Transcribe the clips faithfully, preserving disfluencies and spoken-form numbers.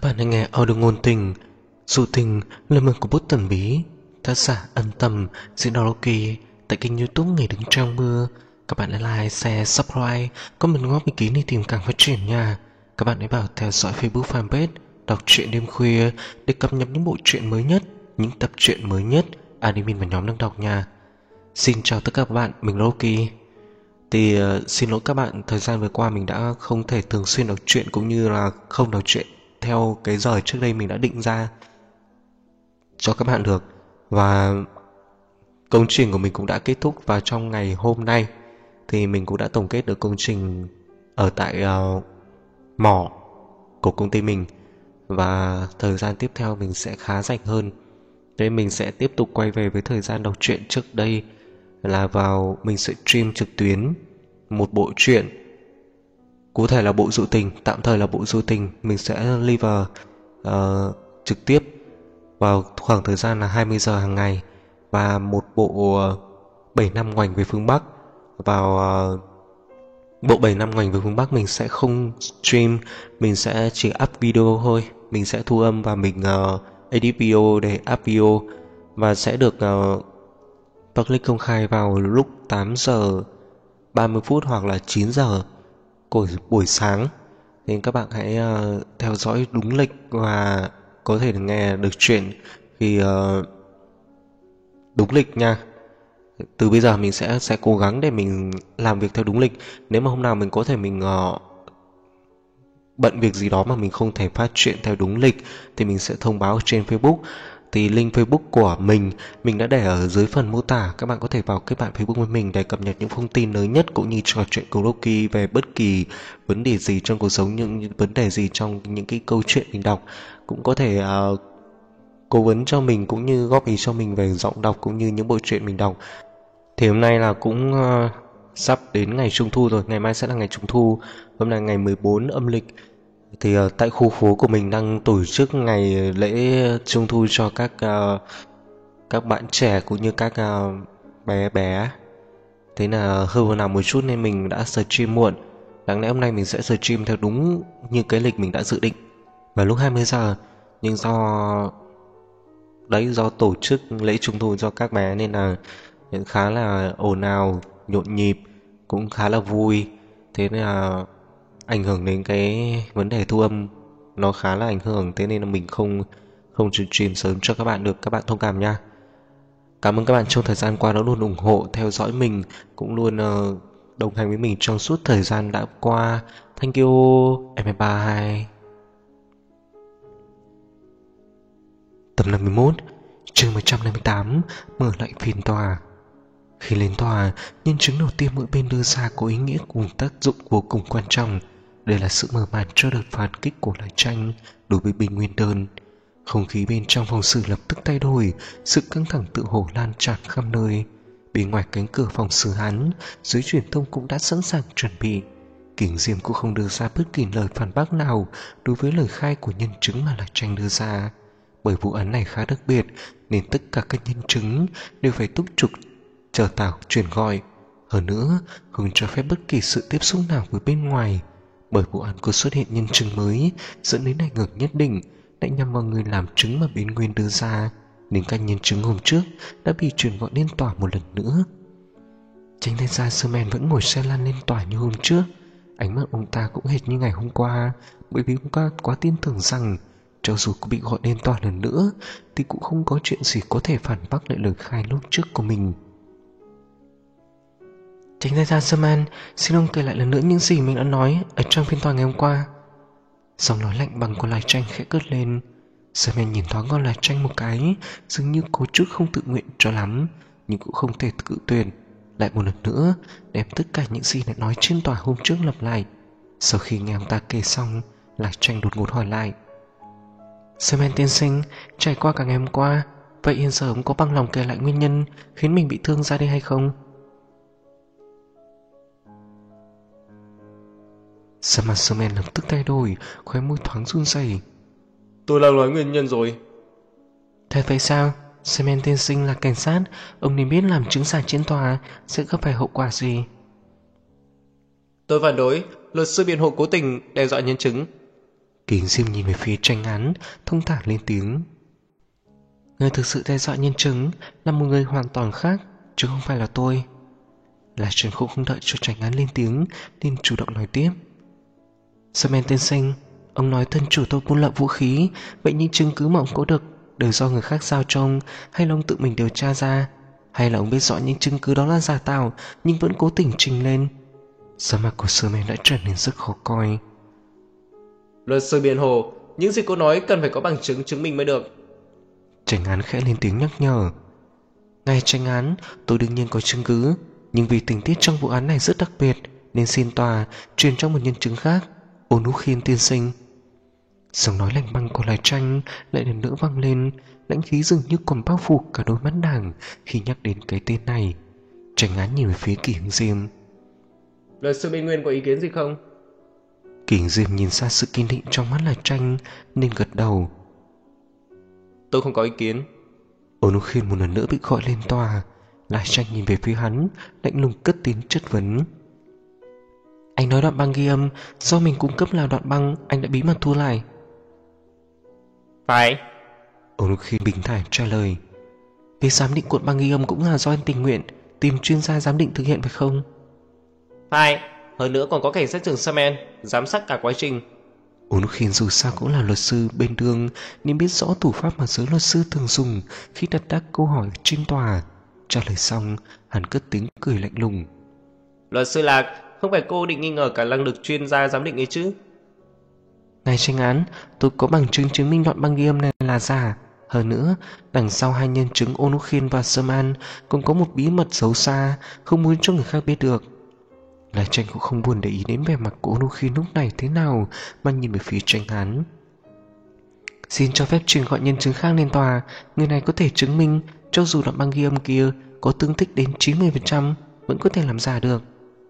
bạn đang nghe audio ngôn tình Dù tình, lời mời của bút thần bí. Tác giả Ân Tâm, diễn đọc Loki. Tại kênh YouTube Ngày Đứng Trong Mưa. Các bạn hãy like, share, subscribe, comment góp ý kiến để tìm càng phát triển nha. Các bạn hãy vào theo dõi Facebook fanpage Đọc truyện đêm khuya để cập nhật những bộ truyện mới nhất, những tập truyện mới nhất admin và nhóm đang đọc nha. Xin chào tất cả các bạn, mình là Loki. Thì uh, xin lỗi các bạn, thời gian vừa qua mình đã không thể thường xuyên đọc truyện cũng như là không đọc truyện theo cái giờ trước đây mình đã định ra cho các bạn được. Và công trình của mình cũng đã kết thúc vào trong ngày hôm nay. Thì mình cũng đã tổng kết được công trình ở tại uh, mỏ của công ty mình. Và thời gian tiếp theo mình sẽ khá rảnh hơn. Thế mình sẽ tiếp tục quay về với thời gian đọc truyện trước đây, là vào mình sẽ stream trực tuyến một bộ truyện, cụ thể là bộ Dụ Tình, tạm thời là bộ Dụ Tình. Mình sẽ live uh, trực tiếp vào khoảng thời gian là hai mươi giờ hàng ngày. Và một bộ uh, bảy năm ngoảnh về phương Bắc. Vào uh, bộ bảy năm ngoảnh về phương Bắc mình sẽ không stream, mình sẽ chỉ up video thôi. Mình sẽ thu âm và mình uh, edit video để up video, và sẽ được uh, public công khai vào lúc tám giờ ba mươi phút hoặc là chín giờ của buổi sáng. Nên các bạn hãy uh, theo dõi đúng lịch và có thể nghe được chuyện khi uh, đúng lịch nha. Từ bây giờ mình sẽ sẽ cố gắng để mình làm việc theo đúng lịch. Nếu mà hôm nào mình có thể mình uh, bận việc gì đó mà mình không thể phát chuyện theo đúng lịch thì mình sẽ thông báo trên Facebook. Thì link Facebook của mình mình đã để ở dưới phần mô tả. Các bạn có thể vào kết bạn Facebook với mình để cập nhật những thông tin mới nhất, cũng như trò chuyện cùng Loki về bất kỳ vấn đề gì trong cuộc sống, những vấn đề gì trong những cái câu chuyện mình đọc. Cũng có thể uh, cố vấn cho mình cũng như góp ý cho mình về giọng đọc cũng như những bộ truyện mình đọc. Thì hôm nay là cũng uh, sắp đến ngày Trung Thu rồi. Ngày mai sẽ là ngày Trung Thu. Hôm nay ngày mười bốn âm lịch. Thì uh, tại khu phố của mình đang tổ chức ngày lễ Trung Thu cho các uh, các bạn trẻ cũng như các uh, bé bé. Thế là hơi vào nào một chút nên mình đã stream muộn. Đáng lẽ hôm nay mình sẽ stream theo đúng như cái lịch mình đã dự định vào lúc hai mươi giờ. Nhưng do đấy do tổ chức lễ Trung Thu cho các bé nên là khá là ồn ào, nhộn nhịp, cũng khá là vui. Thế nên là ảnh hưởng đến cái vấn đề thu âm, nó khá là ảnh hưởng. Thế nên là mình không không stream sớm cho các bạn được. Các bạn thông cảm nha. Cảm ơn các bạn trong thời gian qua đã luôn ủng hộ theo dõi mình, cũng luôn uh, đồng hành với mình trong suốt thời gian đã qua. Thank you. Bye bye. Tập năm mươi mốt, chương một trăm năm mươi tám, mở lại phiên tòa. Khi lên tòa, nhân chứng đầu tiên mỗi bên đưa ra có ý nghĩa cùng tác dụng vô cùng quan trọng. Đây là sự mở màn cho đợt phản kích của Lại Tranh đối với Bình Nguyên Đơn. Không khí bên trong phòng xử lập tức thay đổi, sự căng thẳng tự hổ lan tràn khắp nơi. Bên ngoài cánh cửa phòng xử án, giới truyền thông cũng đã sẵn sàng chuẩn bị. Kình Diêm cũng không đưa ra bất kỳ lời phản bác nào đối với lời khai của nhân chứng mà Lại Tranh đưa ra. Bởi vụ án này khá đặc biệt nên tất cả các nhân chứng đều phải túc trực chờ tảo chuyển gọi. Hơn nữa, không cho phép bất kỳ sự tiếp xúc nào với bên ngoài. Bởi vụ án có xuất hiện nhân chứng mới dẫn đến ảnh hưởng nhất định lại nhằm vào người làm chứng mà bên Nguyên đưa ra, nên các nhân chứng hôm trước đã bị chuyển gọi lên tòa một lần nữa. Chánh thanh gia Sherman vẫn ngồi xe lăn lên tòa như hôm trước. Ánh mắt ông ta cũng hệt như ngày hôm qua, bởi vì ông ta quá tin tưởng rằng cho dù có bị gọi lên tòa lần nữa thì cũng không có chuyện gì có thể phản bác lại lời khai lúc trước của mình. Chánh thanh gia Sherman, xin ông kể lại lần nữa những gì mình đã nói ở trong phiên tòa ngày hôm qua. Giọng nói lạnh bằng của Lại Tranh khẽ cất lên. Sherman nhìn thoáng con Lại Tranh một cái, dường như có chút không tự nguyện cho lắm, nhưng cũng không thể cự tuyệt. Lại một lần nữa đem tất cả những gì đã nói trên tòa hôm trước lặp lại. Sau khi nghe ông ta kể xong, Lại Tranh đột ngột hỏi lại. Sherman tiên sinh, trải qua cả ngày hôm qua, vậy hiện giờ ông có bằng lòng kể lại nguyên nhân khiến mình bị thương ra đây hay không? Sắc mặt Sherman lập tức thay đổi, khóe môi thoáng run rẩy. Tôi đang nói nguyên nhân rồi. Thật vậy sao? Sherman tiên sinh là cảnh sát, ông nên biết làm chứng giả trên tòa sẽ gặp phải hậu quả gì. Tôi phản đối, luật sư biện hộ cố tình đe dọa nhân chứng. Kính Diêm nhìn về phía Tranh Án, thông thả lên tiếng. Người thực sự đe dọa nhân chứng là một người hoàn toàn khác, chứ không phải là tôi. Là Trần Khúc không đợi cho Tranh Án lên tiếng nên chủ động nói tiếp. Sơ-men tiên sinh, ông nói thân chủ tôi buôn lậu vũ khí, vậy những chứng cứ mà ông có được đều do người khác giao cho ông, hay là ông tự mình điều tra ra, hay là ông biết rõ những chứng cứ đó là giả tạo nhưng vẫn cố tình trình lên? Sắc mặt của Sơ-men đã trở nên rất khó coi. Luật sư biện hộ, những gì cô nói cần phải có bằng chứng chứng minh mới được. Tranh Án khẽ lên tiếng nhắc nhở. Ngài Tranh Án, tôi đương nhiên có chứng cứ, nhưng vì tình tiết trong vụ án này rất đặc biệt nên xin tòa truyền cho một nhân chứng khác, Ôn Úc Khiên tiên sinh. Giọng nói lạnh băng của Lai Tranh lại lần nữa vang lên, lãnh khí dường như còn bao phủ cả đôi mắt nàng khi nhắc đến cái tên này. Tranh Án nhìn về phía Kỷ Hướng Diêm. Luật sư bên Nguyên có ý kiến gì không? Kỷ Hướng Diêm nhìn ra sự kiên định trong mắt Lai Tranh nên gật đầu. Tôi không có ý kiến. Ôn Úc Khiên một lần nữa bị gọi lên tòa. Lai Tranh nhìn về phía hắn, lạnh lùng cất tiếng chất vấn. Anh nói đoạn băng ghi âm do mình cung cấp là đoạn băng anh đã bí mật thu lại. Phải. Ôn Úc Khiên bình thản trả lời. Việc giám định cuộn băng ghi âm cũng là do anh tình nguyện tìm chuyên gia giám định thực hiện phải không? Phải. Hơn nữa còn có cảnh sát trưởng Sơ-men giám sát cả quá trình. Ôn Úc Khiên dù sao cũng là luật sư bên đường nên biết rõ thủ pháp mà giới luật sư thường dùng khi đặt đáp câu hỏi trên tòa. Trả lời xong, hắn cất tiếng cười lạnh lùng. Luật sư Lạc, không phải cô định nghi ngờ cả năng lực chuyên gia giám định ấy chứ? Ngài Tranh Án, tôi có bằng chứng chứng minh đoạn băng ghi âm này là giả. Hơn nữa, đằng sau hai nhân chứng Ôn Úc Khiên và Sơ-man cũng có một bí mật xấu xa, không muốn cho người khác biết được. Lai Tranh cũng không buồn để ý đến vẻ mặt của Ôn Úc Khiên lúc này thế nào, mà nhìn về phía Tranh Án. Xin cho phép truyền gọi nhân chứng khác lên tòa. Người này có thể chứng minh cho dù đoạn băng ghi âm kia có tương thích đến chín mươi phần trăm vẫn có thể làm giả được.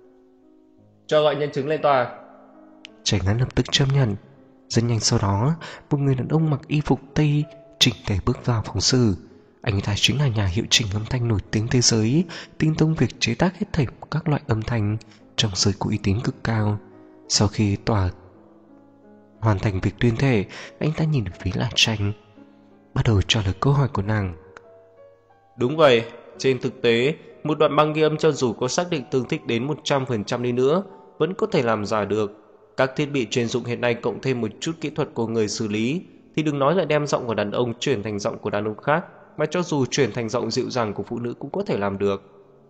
Cho gọi nhân chứng lên tòa. Tranh Án lập tức chấp nhận. Rất nhanh sau đó, một người đàn ông mặc y phục tây chỉnh tề bước vào phòng xử. Anh ta chính là nhà hiệu chỉnh âm thanh nổi tiếng thế giới, tinh thông việc chế tác hết thảy các loại âm thanh trong giới có uy tín cực cao. Sau khi tòa hoàn thành việc tuyên thệ, anh ta nhìn về phía Lai Tranh, bắt đầu trả lời câu hỏi của nàng. Đúng vậy, trên thực tế, một đoạn băng ghi âm cho dù có xác định tương thích đến một trăm phần trăm đi nữa, vẫn có thể làm giả được. Các thiết bị chuyên dụng hiện nay cộng thêm một chút kỹ thuật của người xử lý, thì đừng nói là đem giọng của đàn ông chuyển thành giọng của đàn ông khác, mà cho dù chuyển thành giọng dịu dàng của phụ nữ cũng có thể làm được.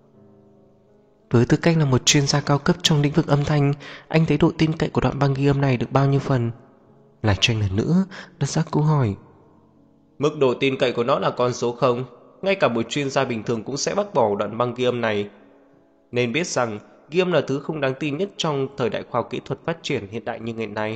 Với tư cách là một chuyên gia cao cấp trong lĩnh vực âm thanh, anh thấy độ tin cậy của đoạn băng ghi âm này được bao nhiêu phần? Lai Tranh lần nữa đặt ra câu hỏi. Mức độ tin cậy của nó là con số không, ngay cả một chuyên gia bình thường cũng sẽ bác bỏ đoạn băng ghi âm này. Nên biết rằng ghi âm là thứ không đáng tin nhất trong thời đại khoa học kỹ thuật phát triển hiện đại như ngày nay.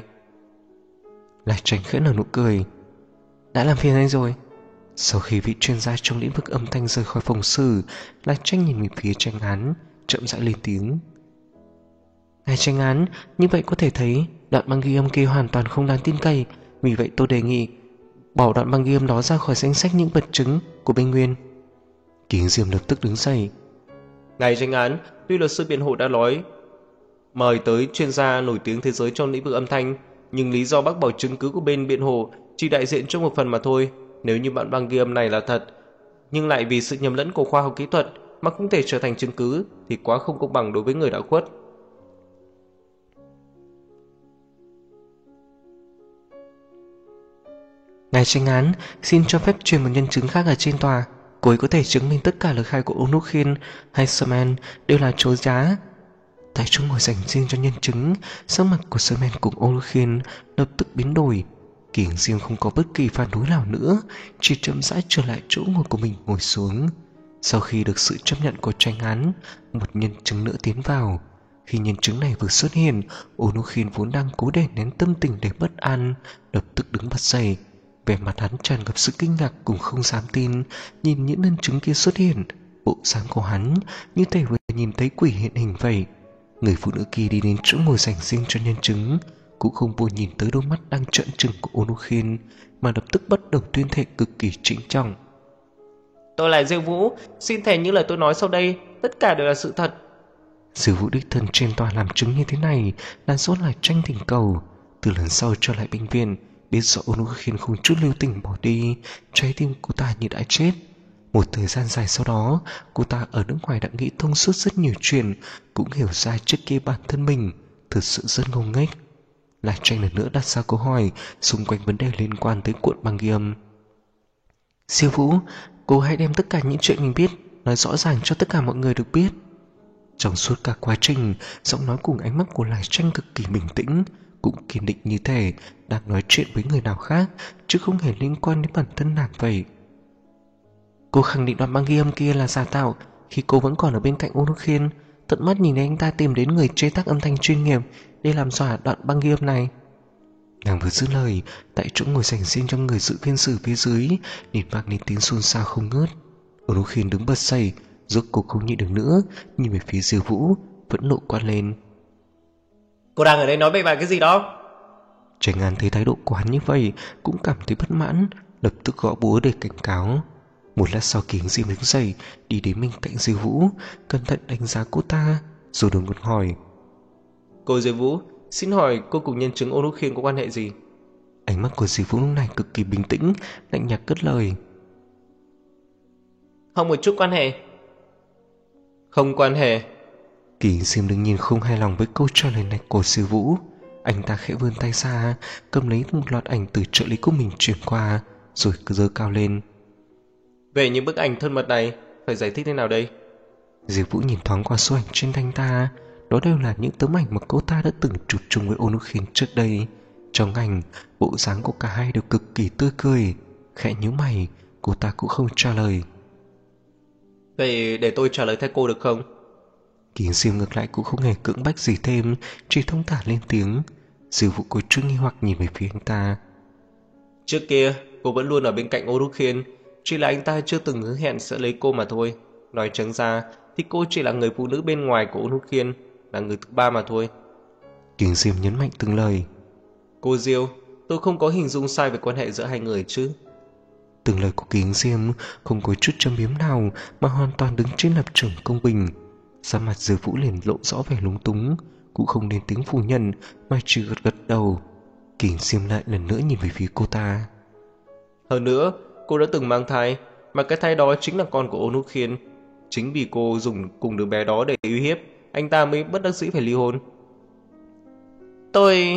Lai Tranh khẽ nở nụ cười. Đã làm phiền anh rồi. Sau khi vị chuyên gia trong lĩnh vực âm thanh rời khỏi phòng xử, Lai Tranh nhìn về phía Tranh Án, chậm rãi lên tiếng. Ngài Tranh Án, như vậy có thể thấy đoạn băng ghi âm kia hoàn toàn không đáng tin cậy. Vì vậy tôi đề nghị bỏ đoạn băng ghi âm đó ra khỏi danh sách những vật chứng của bên Nguyên. Kính Diêm lập tức đứng dậy. Ngài Tranh Án, tuy luật sư biện hộ đã nói mời tới chuyên gia nổi tiếng thế giới trong lĩnh vực âm thanh, nhưng lý do bác bỏ chứng cứ của bên biện hộ chỉ đại diện cho một phần mà thôi. Nếu như đoạn băng ghi âm này là thật, nhưng lại vì sự nhầm lẫn của khoa học kỹ thuật mà không thể trở thành chứng cứ, thì quá không công bằng đối với người đã khuất. Ngài Tranh Án, xin cho phép truyền một nhân chứng khác ở trên tòa. Cô ấy có thể chứng minh tất cả lời khai của Ôn Úc Khiên hay Sơ-man đều là chối giá. Tại chỗ ngồi dành riêng cho nhân chứng, sắc mặt của Sơ-man cùng Ôn Úc Khiên lập tức biến đổi. Kính Diêm không có bất kỳ phản đối nào nữa, chỉ chậm rãi trở lại chỗ ngồi của mình ngồi xuống. Sau khi được sự chấp nhận của Tranh Án, một nhân chứng nữa tiến vào. Khi nhân chứng này vừa xuất hiện, Ôn Úc Khiên vốn đang cố đè nén tâm tình để bất an, lập tức đứng bật dậy. Vẻ mặt hắn tràn ngập sự kinh ngạc cùng không dám tin, nhìn những nhân chứng kia xuất hiện. Bộ dáng của hắn như thể vừa nhìn thấy quỷ hiện hình vậy. Người phụ nữ kia đi đến chỗ ngồi dành riêng cho nhân chứng, cũng không buồn nhìn tới đôi mắt đang trợn trừng của Ôn Úc Khiên, mà lập tức bắt đầu tuyên thệ cực kỳ trịnh trọng. Tôi là Diêu Vũ, xin thề những lời tôi nói sau đây tất cả đều là sự thật. Diêu Vũ đích thân trên tòa làm chứng như thế này, là rốt lại Tranh thỉnh cầu. Từ lần sau trở lại bệnh viện, biết rõ Onokhin không chút lưu tình bỏ đi, trái tim cô ta như đã chết. Một thời gian dài sau đó, cô ta ở nước ngoài đã nghĩ thông suốt rất nhiều chuyện, cũng hiểu ra trước kia bản thân mình thực sự rất ngông nghếch. Lại Tranh lần nữa đặt ra câu hỏi xung quanh vấn đề liên quan tới cuộn băng ghi âm. Diêu Vũ, cô hãy đem tất cả những chuyện mình biết nói rõ ràng cho tất cả mọi người được biết. Trong suốt cả quá trình, giọng nói cùng ánh mắt của Lại Tranh cực kỳ bình tĩnh, cũng kiên định như thể đang nói chuyện với người nào khác, chứ không hề liên quan đến bản thân nàng vậy. Cô khẳng định đoạn băng ghi âm kia là giả tạo khi cô vẫn còn ở bên cạnh Onokhin, tận mắt nhìn thấy anh ta tìm đến người chế tác âm thanh chuyên nghiệp để làm giả đoạn băng ghi âm này. Nàng vừa dứt lời, tại chỗ ngồi dành riêng cho người dự phiên xử phía dưới liền vang lên tiếng xôn xao không ngớt. Onokhin đứng bật dậy, rốt cuộc không nhịn được nữa, nhìn về phía Diêu Vũ, vẫn nộ quát lên. Cô đang ở đây nói bậy bạ cái gì đó? Tránh An thấy thái độ của hắn như vậy cũng cảm thấy bất mãn, lập tức gõ búa để cảnh cáo. Một lát sau, Kính Diêm đứng dậy, đi đến bên cạnh Diêu Vũ, cẩn thận đánh giá cô ta, rồi đột ngột hỏi. Cô Diêu Vũ, xin hỏi cô cùng nhân chứng Onokhin có quan hệ gì? Ánh mắt của Diêu Vũ lúc này cực kỳ bình tĩnh, lạnh nhạt cất lời. Không một chút quan hệ. Không quan hệ. Kính Diêm đương nhiên không hài lòng với câu trả lời này của Diêu Vũ. Anh ta khẽ vươn tay ra, cầm lấy một loạt ảnh từ trợ lý của mình chuyển qua, rồi cứ giơ cao lên. Về những bức ảnh thân mật này, phải giải thích thế nào đây? Diệp Vũ nhìn thoáng qua số ảnh trên tay ta, đó đều là những tấm ảnh mà cô ta đã từng chụp chung với Onokhin trước đây. Trong ảnh, bộ dáng của cả hai đều cực kỳ tươi cười. Khẽ nhíu mày, cô ta cũng không trả lời. Vậy để tôi trả lời thay cô được không? Kính Diêm ngược lại cũng không hề cưỡng bách gì thêm, chỉ thông thả lên tiếng. Diệp Vũ có chút nghi hoặc nhìn về phía anh ta. Trước kia, cô vẫn luôn ở bên cạnh Onokhin, chỉ là anh ta chưa từng hứa hẹn sẽ lấy cô mà thôi. Nói trắng ra thì cô chỉ là người phụ nữ bên ngoài của Onokhin, là người thứ ba mà thôi. Kính Diêm nhấn mạnh từng lời. Cô Diêu, tôi không có hình dung sai về quan hệ giữa hai người chứ? Từng lời của Kính Diêm không có chút châm biếm nào, mà hoàn toàn đứng trên lập trường công bình. Sắc mặt Diêu Vũ liền lộ rõ vẻ lúng túng, cũng không nên tiếng phủ nhận mà chỉ gật gật đầu. Kính Diêm lại lần nữa nhìn về phía cô ta. Hơn nữa, cô đã từng mang thai, mà cái thai đó chính là con của Onokhin. Chính vì cô dùng cùng đứa bé đó để uy hiếp, anh ta mới bất đắc dĩ phải ly hôn. Tôi...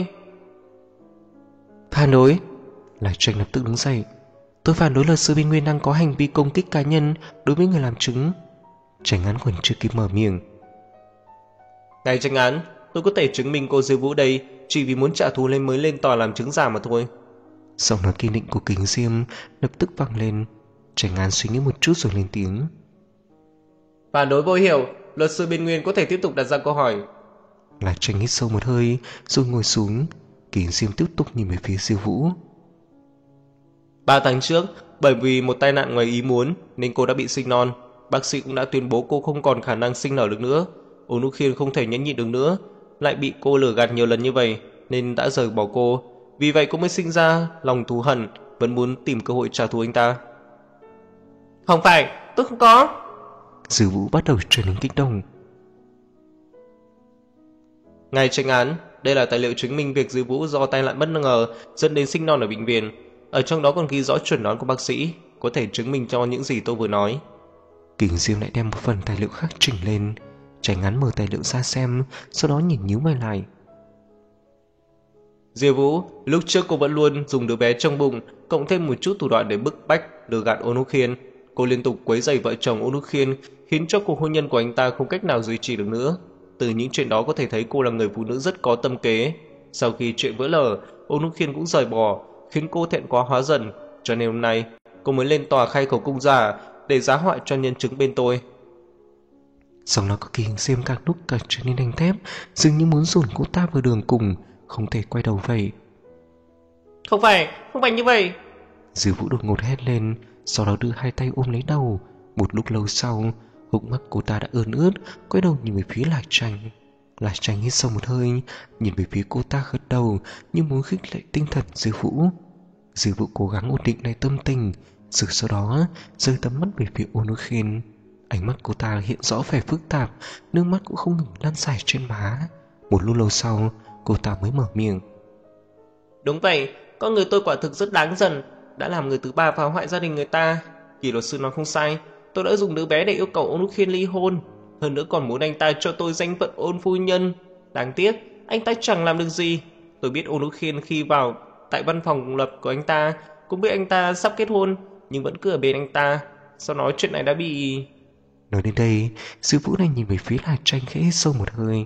Phản đối. Lại Tranh lập tức đứng dậy. Tôi phản đối luật sư bên Nguyên đang có hành vi công kích cá nhân đối với người làm chứng. Tranh Án còn chưa kịp mở miệng. Ngài Tranh Án, tôi có thể chứng minh cô Diêu Vũ đây chỉ vì muốn trả thù lên mới lên tòa làm chứng giả mà thôi. Giọng nói kiên định của Kính Diêm lập tức vang lên. Tranh Án suy nghĩ một chút rồi lên tiếng. Phản đối vô hiệu, luật sư bên Nguyên có thể tiếp tục đặt ra câu hỏi. Lại Tranh hít sâu một hơi rồi ngồi xuống. Kính Diêm tiếp tục nhìn về phía Diêu Vũ. Ba tháng trước, bởi vì một tai nạn ngoài ý muốn nên cô đã bị sinh non. Bác sĩ cũng đã tuyên bố cô không còn khả năng sinh nở được nữa. Onokhin không thể nhẫn nhịn được nữa, lại bị cô lừa gạt nhiều lần như vậy nên đã rời bỏ cô. Vì vậy cô mới sinh ra lòng thù hận, vẫn muốn tìm cơ hội trả thù anh ta. Không phải, tôi không có. Diêu Vũ bắt đầu trở nên kích động. Ngài Tranh Án, đây là tài liệu chứng minh việc Diêu Vũ do tai nạn bất ngờ dẫn đến sinh non ở bệnh viện. Ở trong đó còn ghi rõ chuẩn đoán của bác sĩ, có thể chứng minh cho những gì tôi vừa nói. Kính Diêm lại đem một phần tài liệu khác chỉnh lên. Tranh Án mở tài liệu ra xem, sau đó nhìn nhíu mày lại. Diêu Vũ, lúc trước cô vẫn luôn dùng đứa bé trong bụng, cộng thêm một chút thủ đoạn để bức bách, lừa gạt Onokhin. Cô liên tục quấy rầy vợ chồng Onokhin, khiến cho cuộc hôn nhân của anh ta không cách nào duy trì được nữa. Từ những chuyện đó có thể thấy cô là người phụ nữ rất có tâm kế. Sau khi chuyện vỡ lở, Onokhin cũng rời bỏ, khiến cô thẹn quá hóa giận. Cho nên hôm nay, cô mới lên tòa khai khẩu cung giả để giá họa cho nhân chứng bên tôi. Giọng nói của Kính Diêm càng lúc càng trở nên đanh thép, dường như muốn dồn cô ta vào đường cùng, không thể quay đầu vậy. Không phải, không phải như vậy. Diêu Vũ đột ngột hét lên, sau đó đưa hai tay ôm lấy đầu. Một lúc lâu sau, hốc mắt cô ta đã ươn ướt, quay đầu nhìn về phía Lại Tranh. Lại Tranh hít sâu một hơi, nhìn về phía cô ta gật đầu như muốn khích lệ tinh thần Diêu Vũ. Diêu Vũ cố gắng ổn định lại tâm tình, rồi sau đó rơi tầm mắt về phía Onokhin. Ánh mắt cô ta hiện rõ vẻ phức tạp, nước mắt cũng không ngừng lan dài trên má. Một lúc lâu sau, cô ta mới mở miệng. Đúng vậy, con người tôi quả thực rất đáng giận, đã làm người thứ ba phá hoại gia đình người ta. Kỳ luật sư nói không sai, tôi đã dùng đứa bé để yêu cầu Ôn Khiên ly hôn, hơn nữa còn muốn anh ta cho tôi danh phận Ôn phu nhân. Đáng tiếc, anh ta chẳng làm được gì. Tôi biết Ôn Khiên khi vào tại văn phòng lập của anh ta, cũng biết anh ta sắp kết hôn, nhưng vẫn cứ ở bên anh ta. Sau nói chuyện này đã bị... Nói đến đây, sư Vũ này nhìn về phía Lạc Tranh khẽ hít sâu một hơi.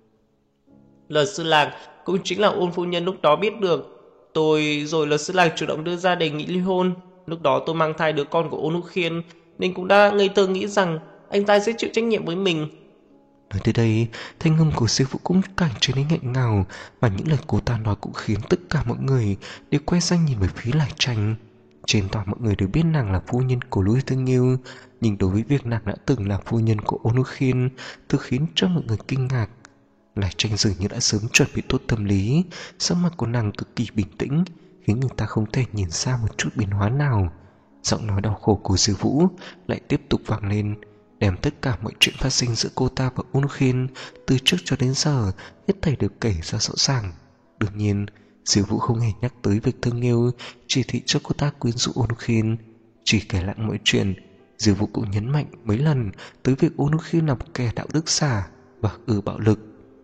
Luật sư Lạc cũng chính là Ôn phu nhân lúc đó biết được tôi, rồi luật sư Lạc chủ động đưa ra đề nghị ly hôn. Lúc đó tôi mang thai đứa con của Ôn Khiên, nên cũng đã ngây thơ nghĩ rằng anh ta sẽ chịu trách nhiệm với mình. Nói tới đây, thanh âm của sư Vũ cũng càng trở nên nghẹn ngào, và những lời cô ta nói cũng khiến tất cả mọi người đều quay sang nhìn về phía Lạc Tranh. Trên toàn mọi người đều biết nàng là phu nhân của Lũy Thương Nghiêu, nhưng đối với việc nàng đã từng là phu nhân của Ôn Khiên thì khiến cho mọi người kinh ngạc. Lạc Tranh dường như đã sớm chuẩn bị tốt tâm lý, sắc mặt của nàng cực kỳ bình tĩnh, khiến người ta không thể nhìn ra một chút biến hóa nào. Giọng nói đau khổ của sư Vũ lại tiếp tục vang lên, đem tất cả mọi chuyện phát sinh giữa cô ta và Ôn Khiên từ trước cho đến giờ hết thảy được kể ra rõ ràng. Đương nhiên, sư Vũ không hề nhắc tới việc Thương Nghiêu chỉ thị cho cô ta quyến rũ Ôn Khiên, chỉ kể lại mọi chuyện. Sư Vũ cũng nhấn mạnh mấy lần tới việc Ôn Khiên là một kẻ đạo đức giả và ưa bạo lực.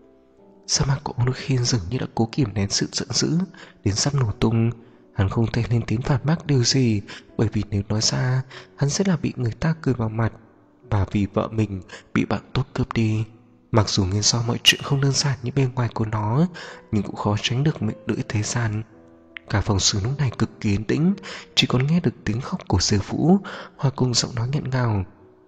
Sa mặt của Ôn Khiên dường như đã cố kìm nén sự giận dữ đến sắp nổ tung. Hắn không thể lên tiếng phản bác điều gì, bởi vì nếu nói ra hắn sẽ là bị người ta cười vào mặt, và vì vợ mình bị bạn tốt cướp đi. Mặc dù nguyên do mọi chuyện không đơn giản như bên ngoài của nó, nhưng cũng khó tránh được mệnh lưỡi thế gian. Cả phòng xử lúc này cực kỳ yên tĩnh, chỉ còn nghe được tiếng khóc của sư Vũ hòa cùng giọng nói nghẹn ngào.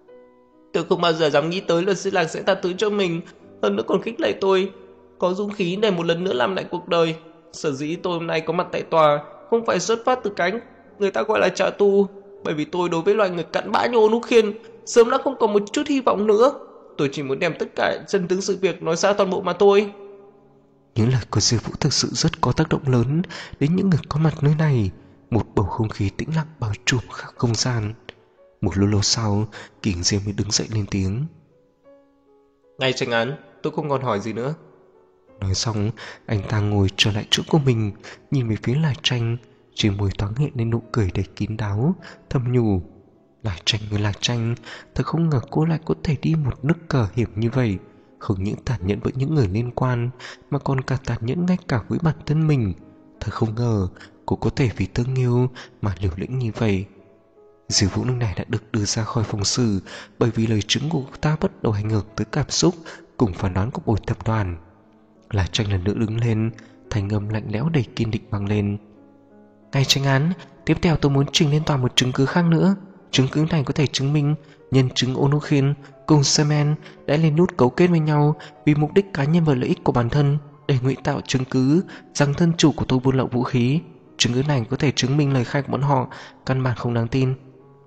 Tôi không bao giờ dám nghĩ tới luật sư Lạc sẽ tha thứ cho mình, hơn nữa còn khích lệ tôi có dũng khí để một lần nữa làm lại cuộc đời. Sở dĩ tôi hôm nay có mặt tại tòa không phải xuất phát từ cánh người ta gọi là trả thù, bởi vì tôi đối với loài người cặn bã như Ôn Khiên sớm đã không còn một chút hy vọng nữa. Tôi chỉ muốn đem tất cả chân tướng sự việc nói ra toàn bộ mà thôi. Những lời của sư Vũ thực sự rất có tác động lớn đến những người có mặt nơi này. Một bầu không khí tĩnh lặng bao trùm khắp không gian. Một lúc lâu sau, Kình Diêm mới đứng dậy lên tiếng. Ngay tranh án, tôi không còn hỏi gì nữa. Nói xong, anh ta ngồi trở lại chỗ của mình, nhìn về phía Lạc Tranh, trên môi thoáng hiện lên nụ cười đầy kín đáo, thầm nhủ. Lạc Tranh với Lạc Tranh, thật không ngờ cô lại có thể đi một nước cờ hiểm như vậy, không những tàn nhẫn với những người liên quan, mà còn cả tàn nhẫn ngay cả với bản thân mình. Thật không ngờ cô có thể vì Thương Nghiêu mà liều lĩnh như vậy. Diều Vũ lúc này đã được đưa ra khỏi phòng xử, bởi vì lời chứng của cô ta bắt đầu ảnh hưởng tới cảm xúc cùng phán đoán của Bồi Thẩm Đoàn. Lạc Tranh lần nữa đứng lên, thanh âm lạnh lẽo đầy kiên định vang lên. Ngay tranh án, tiếp theo tôi muốn trình lên tòa một chứng cứ khác nữa. Chứng cứ này có thể chứng minh nhân chứng Ôn Khiên cùng Semen đã lên nút cấu kết với nhau vì mục đích cá nhân và lợi ích của bản thân, để ngụy tạo chứng cứ rằng thân chủ của tôi buôn lậu vũ khí. Chứng cứ này có thể chứng minh lời khai của bọn họ căn bản không đáng tin.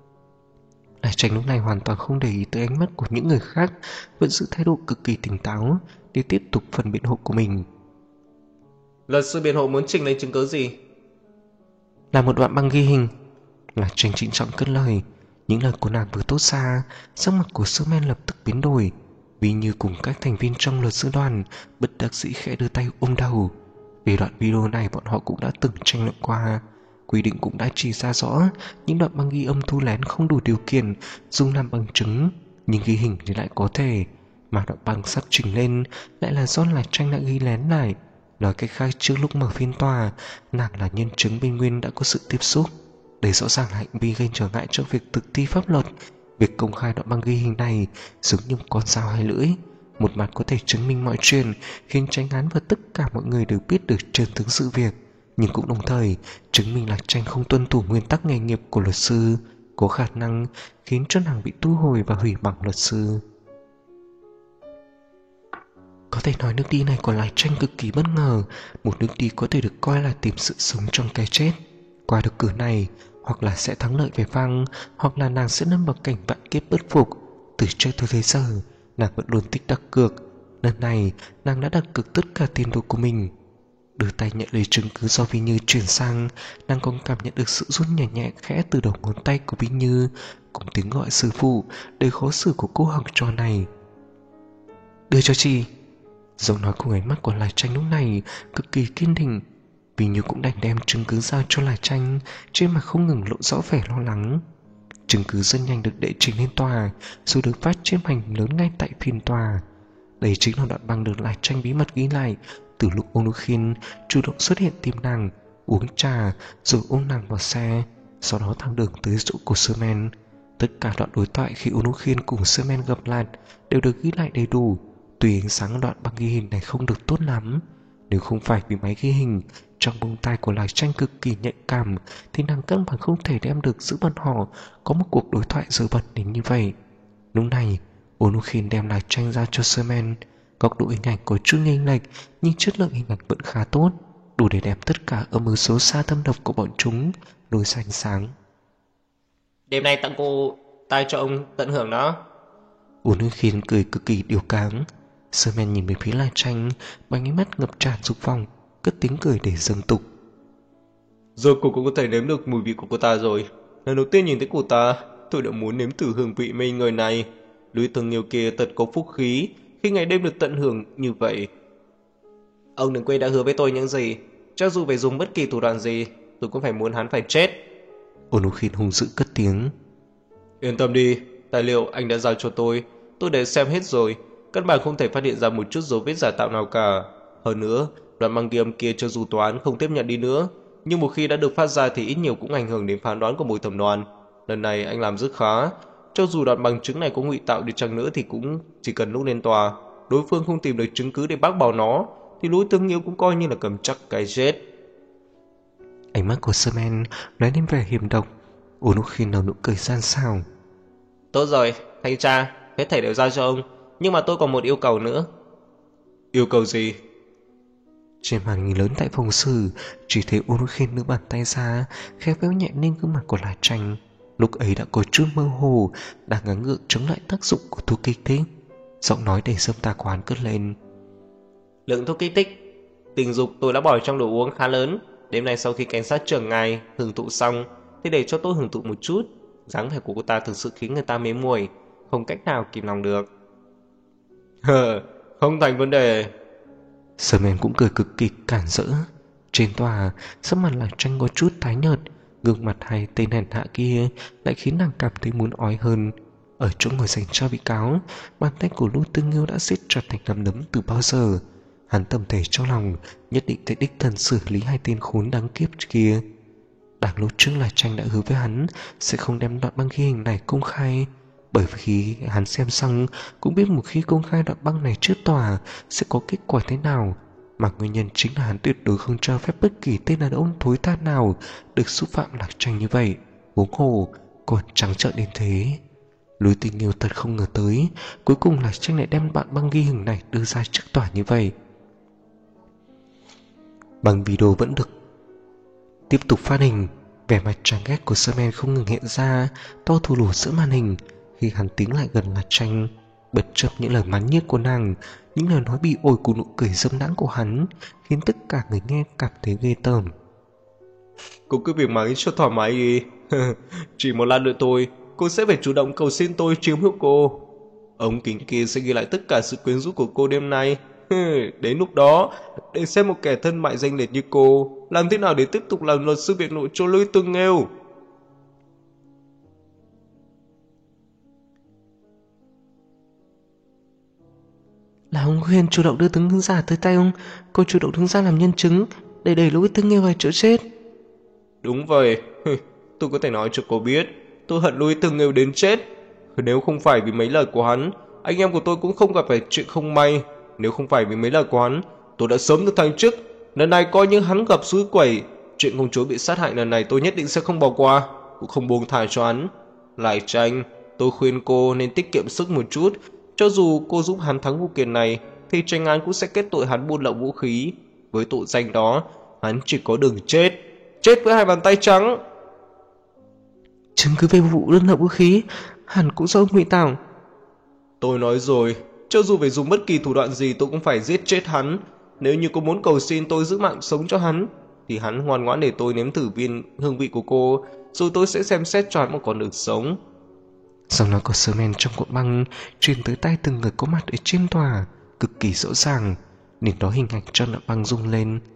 Lạc Tranh lúc này hoàn toàn không để ý tới ánh mắt của những người khác, vẫn giữ thái độ cực kỳ tỉnh táo để tiếp tục phần biện hộ của mình. Luật sư biện hộ muốn trình lên chứng cứ gì? Là một đoạn băng ghi hình. Lạc Tranh trịnh trọng cất lời. Những lời của nàng vừa tốt ra, sắc mặt của sư men lập tức biến đổi. Vì như cùng các thành viên trong luật sư đoàn bất đắc dĩ khẽ đưa tay ôm đầu. Về đoạn video này bọn họ cũng đã từng tranh luận qua. Quy định cũng đã chỉ ra rõ những đoạn băng ghi âm thu lén không đủ điều kiện dùng làm bằng chứng, nhưng ghi hình thì lại có thể. Mà đoạn băng sắp trình lên lại là do Lạc Tranh đã ghi lén lại. Nói cách khác, trước lúc mở phiên tòa, nàng là nhân chứng bên Nguyên đã có sự tiếp xúc. Đây rõ ràng là hành vi gây trở ngại cho việc thực thi pháp luật. Việc công khai đoạn băng ghi hình này giống như một con dao hai lưỡi. Một mặt có thể chứng minh mọi chuyện, khiến tranh án và tất cả mọi người đều biết được chân tướng sự việc, nhưng cũng đồng thời chứng minh Lạc Tranh không tuân thủ nguyên tắc nghề nghiệp của luật sư, có khả năng khiến cho nàng bị thu hồi và hủy bằng luật sư. Có thể nói nước đi này của Lạc Tranh cực kỳ bất ngờ. Một nước đi có thể được coi là tìm sự sống trong cái chết. Qua được cử này, hoặc là sẽ thắng lợi vẻ vang, hoặc là nàng sẽ lâm vào cảnh vạn kiếp bất phục. Từ trước tới bây giờ, nàng vẫn luôn thích đặt cược. Lần này, nàng đã đặt cược tất cả tiền đồ của mình. Đưa tay nhận lấy chứng cứ do Vi Như chuyển sang, nàng còn cảm nhận được sự run nhẹ nhẹ khẽ từ đầu ngón tay của Vi Như, cùng tiếng gọi sư phụ đầy khó xử của cô học trò này. Đưa cho chị. Giọng nói cùng ánh mắt của Lạc Tranh lúc này cực kỳ kiên định. Vì Như cũng đành đem chứng cứ giao cho Lai Tranh, trên mặt không ngừng lộ rõ vẻ lo lắng. Chứng cứ rất nhanh được đệ trình lên tòa, rồi được phát trên màn hình lớn ngay tại phiên tòa. Đây chính là đoạn băng được Lai Tranh bí mật ghi lại từ lúc Onukhin chủ động xuất hiện tìm nàng, uống trà, rồi ôm nàng vào xe, sau đó thẳng đường tới chỗ của Sherman. Tất cả đoạn đối thoại khi Onukhin cùng Sherman gặp lại đều được ghi lại đầy đủ. Tuy ánh sáng đoạn băng ghi hình này không được tốt lắm, nếu không phải vì máy ghi hình trong bông tai của Lai Tranh cực kỳ nhạy cảm, thì nàng căn bản không thể đem được giữa bọn họ có một cuộc đối thoại dơ bẩn đến như vậy. Lúc này, Onukhin đem Lai Tranh ra cho Sherman. Góc độ hình ảnh có chút nghênh lệch, nhưng chất lượng hình ảnh vẫn khá tốt, đủ để đem tất cả âm mưu xấu xa thâm độc của bọn chúng lôi ra ánh sáng. Đêm nay tặng cô tai cho ông tận hưởng đó. Onukhin cười cực kỳ điêu cáng. Sherman nhìn về phía Lai Tranh bằng ánh mắt ngập tràn dục vọng, cất tiếng cười để dâng tục. Giờ cô cũng có thể nếm được mùi vị của cô ta rồi. Lần đầu tiên nhìn thấy cô ta, tôi đã muốn nếm thử hương vị mê người này. Lưới từng nhiều kia thật có phúc khí khi ngày đêm được tận hưởng như vậy. Ông đừng quên đã hứa với tôi những gì. Cho dù phải dùng bất kỳ thủ đoạn gì, tôi cũng phải muốn hắn phải chết. Onukhin hung dữ cất tiếng. Yên tâm đi, tài liệu anh đã giao cho tôi, tôi đã xem hết rồi. Căn bản không thể phát hiện ra một chút dấu vết giả tạo nào cả. Hơn nữa, đoạn băng ghi âm kia cho dù tòa án không tiếp nhận đi nữa, nhưng một khi đã được phát ra thì ít nhiều cũng ảnh hưởng đến phán đoán của bồi thẩm đoàn. Lần này anh làm rất khá. Cho dù đoạn bằng chứng này có ngụy tạo đi chăng nữa thì cũng chỉ cần lúc lên tòa, đối phương không tìm được chứng cứ để bác bỏ nó, thì lối tương yêu cũng coi như là cầm chắc cái chết. Ánh mắt của Sherman nói lên vẻ hiểm độc. Onukhin nở nụ cười gian xảo. Tốt rồi, thanh tra, hết thảy đều giao cho ông, nhưng mà tôi còn một yêu cầu nữa. Yêu cầu gì? Trên màn hình lớn tại phòng xử, chỉ thấy Onukhin đưa bàn tay ra, khẽ véo nhẹ lên gương mặt của Lai Tranh. Lúc ấy đã có chút mơ hồ, đang gắng gượng chống lại tác dụng của thuốc kích thích. Giọng nói đầy dâm tà quán cất lên. Lượng thuốc kích thích tình dục tôi đã bỏ trong đồ uống khá lớn. Đêm nay sau khi cảnh sát trưởng ngài hưởng thụ xong, thì để cho tôi hưởng thụ một chút. Dáng vẻ của cô ta thực sự khiến người ta mê muội, không cách nào kìm lòng được. Hờ, không thành vấn đề. Sherman cũng cười cực kỳ cản rỡ. Trên tòa, sắc mặt Lai Tranh có chút tái nhợt, gương mặt hai tên hèn hạ kia lại khiến nàng cảm thấy muốn ói hơn. Ở chỗ ngồi dành cho bị cáo, bàn tay của Lưu Tư Nghiêu đã siết chặt thành nắm đấm từ bao giờ. Hắn thầm thể trong lòng nhất định sẽ đích thân xử lý hai tên khốn đáng kiếp kia. Đáng lúc trước Lai Tranh đã hứa với hắn sẽ không đem đoạn băng ghi hình này công khai, bởi vì khi hắn xem xong cũng biết một khi công khai đoạn băng này trước tòa sẽ có kết quả thế nào, mà nguyên nhân chính là hắn tuyệt đối không cho phép bất kỳ tên đàn ông thối tha nào được xúc phạm Lai Tranh như vậy, huống hồ còn trắng trợn đến thế. Lối Tình Nghiêu thật không ngờ tới, cuối cùng Lai Tranh lại đem đoạn băng ghi hình này đưa ra trước tòa như vậy. Băng video vẫn được tiếp tục phát hình, vẻ mặt chán ghét của Sherman không ngừng hiện ra, to thù lù giữa màn hình khi hắn tiến lại gần Lai Tranh. Bất chấp những lời mắng nhiếc của nàng, những lời nói bị ổi của nụ cười dâm đãng của hắn khiến tất cả người nghe cảm thấy ghê tởm. Cô cứ việc mắng cho thoải mái đi. Chỉ một lát nữa thôi, cô sẽ phải chủ động cầu xin tôi chiếm hữu cô. Ống kính kia sẽ ghi lại tất cả sự quyến rũ của cô đêm nay. Đến lúc đó, để xem một kẻ thân mại danh liệt như cô làm thế nào để tiếp tục làm luật sư biện hộ cho Lôi Tương Nghiêu. Là ông Huyên chủ động đưa tướng giả tới tay ông, cô chủ động đứng ra làm nhân chứng để đẩy Lôi Tương Nghiêu vào chỗ chết. Đúng vậy. Tôi có thể nói cho cô biết, tôi hận Lôi Tương Nghiêu đến chết. Nếu không phải vì mấy lời của hắn, anh em của tôi cũng không gặp phải chuyện không may. Nếu không phải vì mấy lời của hắn, tôi đã sớm được thăng chức. Lần này coi như hắn gặp xui quẩy. Chuyện công chúa bị sát hại lần này tôi nhất định sẽ không bỏ qua, cũng không buông thả cho hắn. Lai Tranh, tôi khuyên cô nên tiết kiệm sức một chút. Cho dù cô giúp hắn thắng vụ kiện này, thì tranh án cũng sẽ kết tội hắn buôn lậu vũ khí. Với tội danh đó, hắn chỉ có đường chết. Chết với hai bàn tay trắng. Chứng cứ về vụ buôn lậu vũ khí hẳn cũng do ông ngụy tạo. Tôi nói rồi, cho dù phải dùng bất kỳ thủ đoạn gì tôi cũng phải giết chết hắn. Nếu như cô muốn cầu xin tôi giữ mạng sống cho hắn, thì hắn ngoan ngoãn để tôi nếm thử viên hương vị của cô, rồi tôi sẽ xem xét cho hắn một con đường sống. Giọng nói của Sherman trong cuộn băng truyền tới tai từng người có mặt ở trên tòa cực kỳ rõ ràng, nên đó hình ảnh trong đoạn băng rung lên.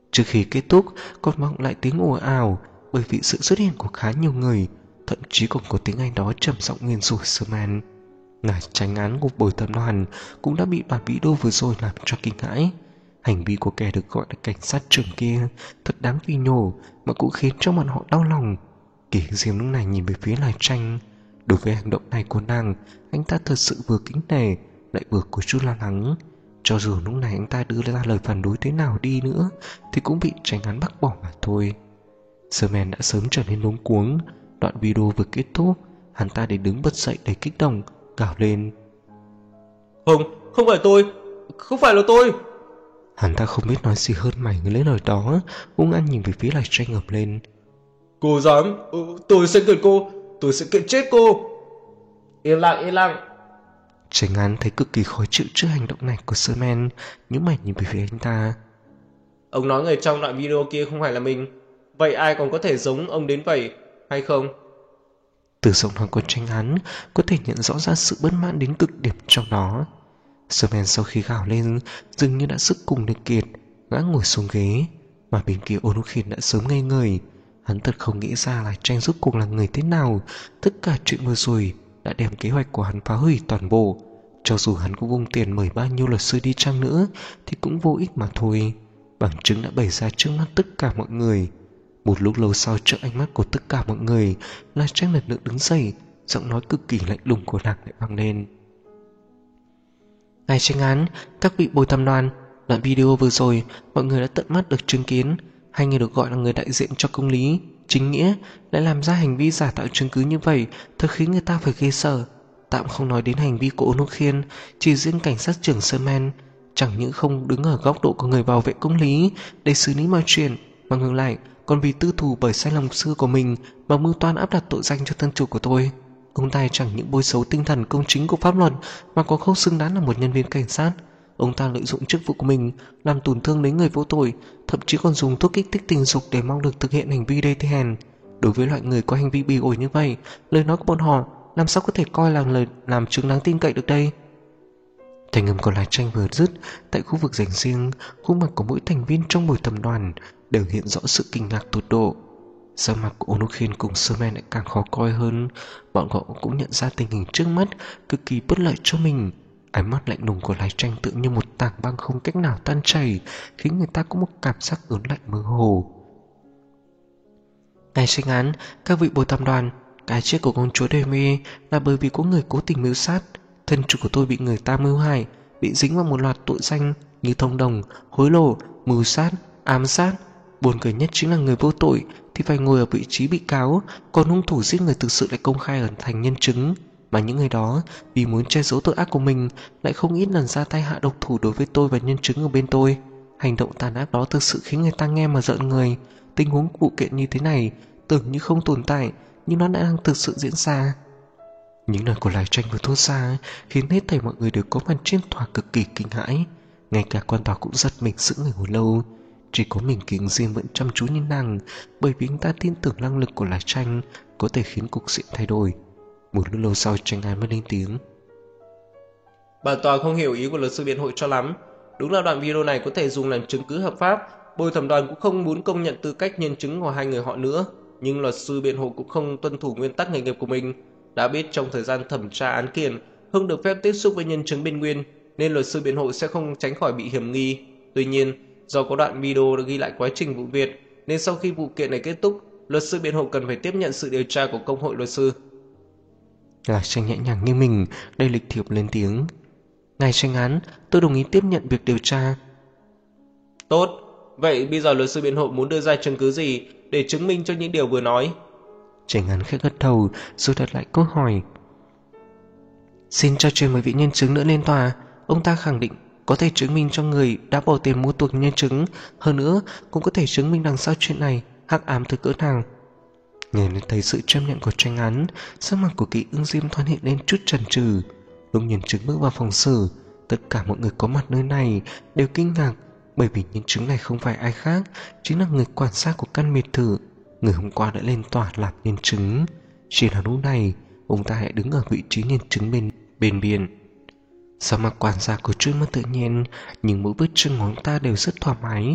Trước khi kết thúc còn vọng lại tiếng ồn ào bởi vì sự xuất hiện của khá nhiều người, thậm chí còn có tiếng ai đó trầm giọng nguyền rủa Sherman. Ngài tránh án của bồi thẩm đoàn cũng đã bị bản video vừa rồi làm cho kinh hãi. Hành vi của kẻ được gọi là cảnh sát trưởng kia thật đáng phỉ nhổ mà cũng khiến cho bọn họ đau lòng. Kỷ Diêm lúc này nhìn về phía Lai Tranh. Đối với hành động này của nàng, anh ta thật sự vừa kính nể lại vừa có chút lo lắng. Cho dù lúc này anh ta đưa ra lời phản đối thế nào đi nữa thì cũng bị tránh án bác bỏ mà thôi. Sherman đã sớm trở nên luống cuống. Đoạn video vừa kết thúc, hắn ta để đứng bật dậy đầy kích động, gào lên: Không, không phải tôi, không phải là tôi. Hắn ta không biết nói gì hơn mày người lấy lời đó, hung hăng nhìn về phía Lai Tranh ầm lên: Cô dám, ừ, tôi sẽ kiện cô, tôi sẽ kiện chết cô. Im lặng, im lặng. Tránh án thấy cực kỳ khó chịu trước hành động này của Sherman, nhíu mày nhìn về phía anh ta. Ông nói người trong đoạn video kia không phải là mình, vậy ai còn có thể giống ông đến vậy hay không? Từ giọng nói của Tranh án có thể nhận rõ ra sự bất mãn đến cực điểm trong đó. Sherman sau khi gào lên dường như đã sức cùng lực kiệt, ngã ngồi xuống ghế, mà bên kia Onukin đã sớm ngây người. Hắn thật không nghĩ ra là Tranh rốt cuộc là người thế nào. Tất cả chuyện vừa rồi đã đem kế hoạch của hắn phá hủy toàn bộ. Cho dù hắn có vung tiền mời bao nhiêu luật sư đi chăng nữa thì cũng vô ích mà thôi. Bằng chứng đã bày ra trước mắt tất cả mọi người. Một lúc lâu sau, trước ánh mắt của tất cả mọi người, Lai Tranh lần nữa đứng dậy, giọng nói cực kỳ lạnh lùng của nàng lại vang lên: Ngài tranh án, các vị bồi thẩm đoàn, đoạn video vừa rồi mọi người đã tận mắt được chứng kiến hai người được gọi là người đại diện cho công lý, chính nghĩa lại làm ra hành vi giả tạo chứng cứ như vậy, thật khiến người ta phải ghê sợ. Tạm không nói đến hành vi của Onukin, chỉ riêng cảnh sát trưởng Sherman chẳng những không đứng ở góc độ của người bảo vệ công lý để xử lý mọi chuyện, mà ngược lại còn vì tư thù bởi sai lầm xưa của mình mà mưu toan áp đặt tội danh cho thân chủ của tôi. Ông ta chẳng những bôi xấu tinh thần công chính của pháp luật mà còn không xứng đáng là một nhân viên cảnh sát. Ông ta lợi dụng chức vụ của mình làm tổn thương đến người vô tội, thậm chí còn dùng thuốc kích thích tình dục để mong được thực hiện hành vi đê hèn. Đối với loại người có hành vi bỉ ổi như vậy, lời nói của bọn họ làm sao có thể coi là lời làm chứng đáng tin cậy được đây? Thành âm còn lại Tranh vừa dứt, tại khu vực dành riêng, khuôn mặt của mỗi thành viên trong buổi thẩm đoàn đều hiện rõ sự kinh ngạc tột độ. Sắc mặt của Onukin cùng Sherman lại càng khó coi hơn. Bọn họ cũng nhận ra tình hình trước mắt cực kỳ bất lợi cho mình. Ánh mắt lạnh lùng của Lai Tranh tự như một tảng băng không cách nào tan chảy, khiến người ta có một cảm giác ớn lạnh mơ hồ. Ngài tranh án, các vị bồi thẩm đoàn, cái chết của công chúa Demi là bởi vì có người cố tình mưu sát. Thân chủ của tôi bị người ta mưu hại, bị dính vào một loạt tội danh như thông đồng, hối lộ, mưu sát, ám sát. Buồn cười nhất chính là người vô tội thì phải ngồi ở vị trí bị cáo, còn hung thủ giết người thực sự lại công khai ẩn thành nhân chứng. Mà những người đó vì muốn che giấu tội ác của mình lại không ít lần ra tay hạ độc thủ đối với tôi và nhân chứng ở bên tôi. Hành động tàn ác đó thực sự khiến người ta nghe mà rợn người. Tình huống vụ kiện như thế này tưởng như không tồn tại, nhưng nó đã đang thực sự diễn ra. Những lời của Lai Tranh vừa thốt ra khiến hết thảy mọi người đều có mặt trên tòa cực kỳ kinh hãi. Ngay cả quan tòa cũng giật mình sững người hồi lâu. Chỉ có mình Kính Diêm vẫn chăm chú nhìn nàng, bởi vì anh ta tin tưởng năng lực của Lai Tranh có thể khiến cục diện thay đổi. Một lúc lâu sau, tranh án mới lên tiếng: Bản tòa không hiểu ý của luật sư biện hộ cho lắm. Đúng là đoạn video này có thể dùng làm chứng cứ hợp pháp. Bồi thẩm đoàn cũng không muốn công nhận tư cách nhân chứng của hai người họ nữa. Nhưng luật sư biện hộ cũng không tuân thủ nguyên tắc nghề nghiệp của mình. Đã biết trong thời gian thẩm tra án kiện không được phép tiếp xúc với nhân chứng bên nguyên, nên luật sư biện hộ sẽ không tránh khỏi bị hiểm nghi. Tuy nhiên, do có đoạn video đã ghi lại quá trình vụ việc, nên sau khi vụ kiện này kết thúc, luật sư biện hộ cần phải tiếp nhận sự điều tra của công hội luật sư. Lai Tranh nhẹ nhàng như mình, đây lịch thiệp lên tiếng: Ngài tranh án, tôi đồng ý tiếp nhận việc điều tra. Tốt, vậy bây giờ luật sư biện hộ muốn đưa ra chứng cứ gì để chứng minh cho những điều vừa nói? Tranh án khẽ gật đầu rồi đặt lại câu hỏi: Xin cho truyền một vị nhân chứng nữa lên tòa. Ông ta khẳng định có thể chứng minh cho người đã bỏ tiền mua tuộc nhân chứng, hơn nữa cũng có thể chứng minh đằng sau chuyện này hắc ám từ cỡ nào. Nghe thấy thấy sự chấp nhận của tranh án, sắc mặt của Kỷ Ưng Diêm thoáng hiện lên chút chần chừ. Lúc nhân chứng bước vào phòng xử, tất cả mọi người có mặt nơi này đều kinh ngạc, bởi vì nhân chứng này không phải ai khác, chính là người quản sát của căn biệt thự, người hôm qua đã lên tòa làm nhân chứng. Chỉ là lúc này ông ta hãy đứng ở vị trí nhân chứng bên bên biển. Sao mà quản gia có chút mất tự nhiên, nhưng mỗi bước chân của ông ta đều rất thoải mái.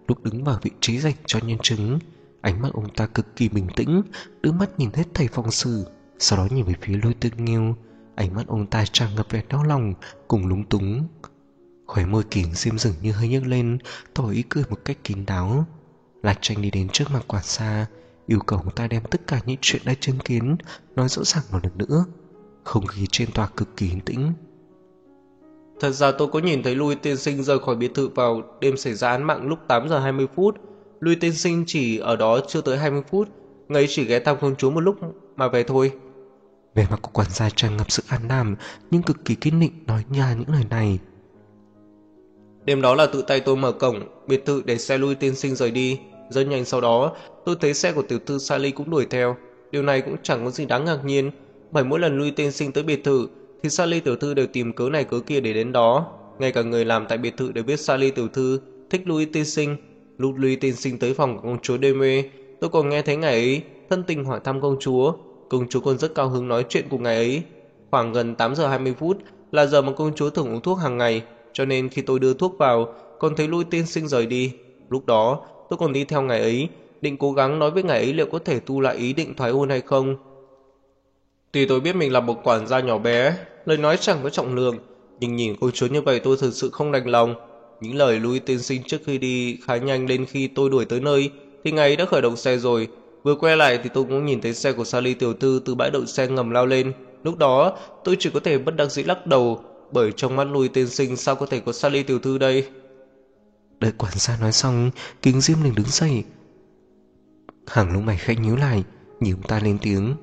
Lúc đứng vào vị trí dành cho nhân chứng, ánh mắt ông ta cực kỳ bình tĩnh, đưa mắt nhìn hết thầy phòng xử, sau đó nhìn về phía Lôi Tương Nghiêu. Ánh mắt ông ta tràn ngập vẻ đau lòng cùng lúng túng. Khóe môi Kính Diêm dường như hơi nhếch lên, tỏ ý cười một cách kín đáo. Lạc Tranh đi đến trước mặt quản gia, yêu cầu ông ta đem tất cả những chuyện đã chứng kiến nói rõ ràng một lần nữa. Không khí trên tòa cực kỳ yên tĩnh. Thật ra tôi có nhìn thấy Louis tiên sinh rời khỏi biệt thự vào đêm xảy ra án mạng lúc tám giờ hai mươi phút. Louis tiên sinh chỉ ở đó chưa tới hai mươi phút, ngài chỉ ghé thăm công chúa một lúc mà về thôi. Vẻ mặt của quản gia tràn ngập sự an đảm nhưng cực kỳ kiên định nói ra những lời này. Đêm đó là tự tay tôi mở cổng biệt thự để xe Louis tiên sinh rời đi. Rất nhanh sau đó, tôi thấy xe của tiểu thư Sally cũng đuổi theo. Điều này cũng chẳng có gì đáng ngạc nhiên, bởi mỗi lần Louis tiên sinh tới biệt thự thì Sally tiểu thư đều tìm cớ này cớ kia để đến đó. Ngay cả người làm tại biệt thự đều biết Sally tiểu thư thích Louis tiên sinh. Lúc Louis tiên sinh tới phòng của công chúa Deme, tôi còn nghe thấy ngài ấy thân tình hỏi thăm công chúa. Công chúa còn rất cao hứng nói chuyện cùng ngài ấy. Khoảng gần tám giờ hai mươi phút là giờ mà công chúa thường uống thuốc hàng ngày, cho nên khi tôi đưa thuốc vào, còn thấy Louis tiên sinh rời đi. Lúc đó, tôi còn đi theo ngài ấy, định cố gắng nói với ngài ấy liệu có thể tu lại ý định thoái hôn hay không. Tuy tôi biết mình là một quản gia nhỏ bé, lời nói chẳng có trọng lượng, nhưng nhìn công chúa như vậy tôi thực sự không đành lòng. Những lời Louis tiên sinh trước khi đi khá nhanh, đến khi tôi đuổi tới nơi thì ngài ấy đã khởi động xe rồi. Vừa quay lại thì tôi cũng nhìn thấy xe của Sally tiểu thư từ bãi đậu xe ngầm lao lên. Lúc đó tôi chỉ có thể bất đắc dĩ lắc đầu, bởi trong mắt Louis tiên sinh sao có thể có Sally tiểu thư đây. Đợi quản gia nói xong, Kính Diêm liền đứng dậy. Hàng lông mày khẽ nhíu lại, nhìn ông ta lên tiếng.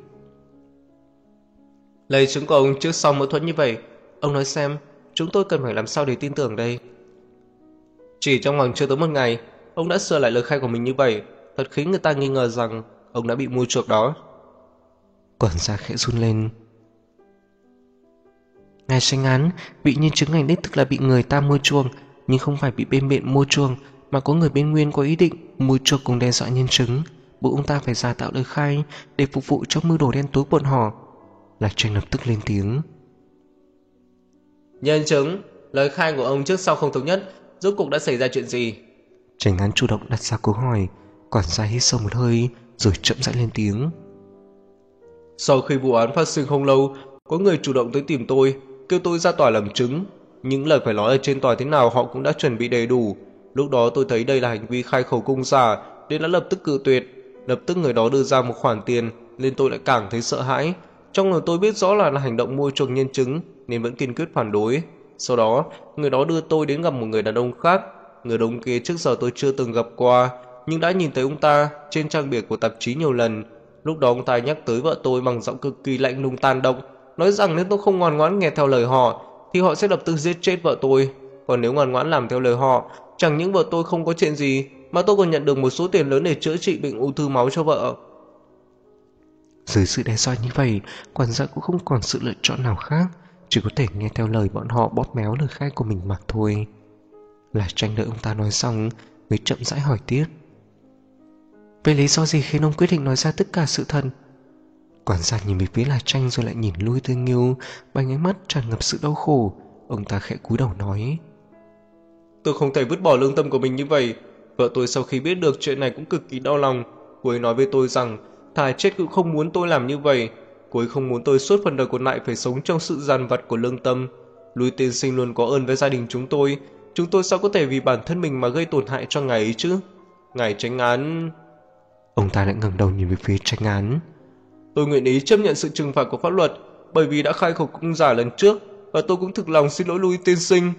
Lấy chứng của ông trước sau mâu thuẫn như vậy, ông nói xem chúng tôi cần phải làm sao để tin tưởng đây. Chỉ trong vòng chưa tới một ngày, ông đã sửa lại lời khai của mình như vậy, thật khiến người ta nghi ngờ rằng ông đã bị mua chuộc đó. Quản gia khẽ run lên. Ngài tranh án, vị nhân chứng này đích thực là bị người ta mua chuộc, nhưng không phải bị bên biện mua chuộc, mà có người bên Nguyên có ý định mua chuộc cùng đe dọa nhân chứng, buộc ông ta phải giả tạo lời khai để phục vụ trong mưu đồ đen tối bọn họ. Lạc Tranh lập tức lên tiếng. Nhân chứng, lời khai của ông trước sau không thống nhất, rốt cuộc đã xảy ra chuyện gì? Tranh án chủ động đặt ra câu hỏi. Quản gia hít sâu một hơi rồi chậm rãi lên tiếng. Sau khi vụ án phát sinh không lâu, có người chủ động tới tìm tôi, kêu tôi ra tòa làm chứng. Những lời phải nói ở trên tòa thế nào họ cũng đã chuẩn bị đầy đủ. Lúc đó tôi thấy đây là hành vi khai khẩu cung giả, nên đã lập tức cự tuyệt. Lập tức người đó đưa ra một khoản tiền, nên tôi lại càng thấy sợ hãi. Trong lòng tôi biết rõ là, là hành động mua chuộc nhân chứng, nên vẫn kiên quyết phản đối. Sau đó, người đó đưa tôi đến gặp một người đàn ông khác. Người đàn ông kia trước giờ tôi chưa từng gặp qua, nhưng đã nhìn thấy ông ta trên trang bìa của tạp chí nhiều lần. Lúc đó ông ta nhắc tới vợ tôi bằng giọng cực kỳ lạnh lùng tàn độc, nói rằng nếu tôi không ngoan ngoãn nghe theo lời họ thì họ sẽ lập tức giết chết vợ tôi. Còn nếu ngoan ngoãn làm theo lời họ, chẳng những vợ tôi không có chuyện gì, mà tôi còn nhận được một số tiền lớn để chữa trị bệnh ung thư máu cho vợ. Dưới sự đe dọa như vậy, quản gia cũng không còn sự lựa chọn nào khác, chỉ có thể nghe theo lời bọn họ bóp méo lời khai của mình mà thôi. Lạc Tranh đợi ông ta nói xong mới chậm rãi hỏi tiếp. Về lý do gì khiến ông quyết định nói ra tất cả sự thật? Quản gia nhìn về phía Lạc Tranh rồi lại nhìn Louis Tương Nghiêu bằng ánh mắt tràn ngập sự đau khổ. Ông ta khẽ cúi đầu nói. Tôi không thể vứt bỏ lương tâm của mình như vậy. Vợ tôi sau khi biết được chuyện này cũng cực kỳ đau lòng. Cô ấy nói với tôi rằng thà chết cũng không muốn tôi làm như vậy. Cô ấy không muốn tôi suốt phần đời còn lại phải sống trong sự dằn vặt của lương tâm. Louis tiên sinh luôn có ơn với gia đình chúng tôi. Chúng tôi sao có thể vì bản thân mình mà gây tổn hại cho ngài ấy chứ? Ngài Chánh án... Ông ta lại ngẩng đầu nhìn về phía Chánh án. Tôi nguyện ý chấp nhận sự trừng phạt của pháp luật, bởi vì đã khai khẩu cung giả lần trước, và tôi cũng thực lòng xin lỗi Louis tiên sinh.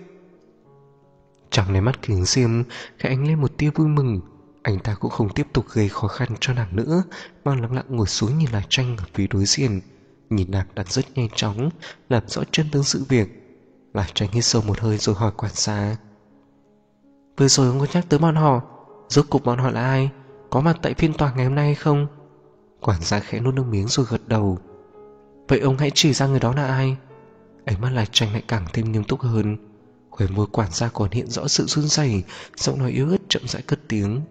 Trong nháy mắt Kính Diêm khẽ ánh lên một tia vui mừng. Anh ta cũng không tiếp tục gây khó khăn cho nàng nữa, mà lặng lặng ngồi xuống nhìn Lạc Tranh ở phía đối diện, nhìn nàng đặt rất nhanh chóng làm rõ chân tướng sự việc. Lạc Tranh hít sâu một hơi rồi hỏi quản gia. Vừa rồi ông có nhắc tới bọn họ, rốt cuộc bọn họ là ai, có mặt tại phiên tòa ngày hôm nay hay không? Quản gia khẽ nuốt nước miếng rồi gật đầu. Vậy ông hãy chỉ ra người đó là ai? Ánh mắt Lạc Tranh lại càng thêm nghiêm túc hơn. Khóe môi quản gia còn hiện rõ sự run rẩy, giọng nói yếu ớt chậm rãi cất tiếng.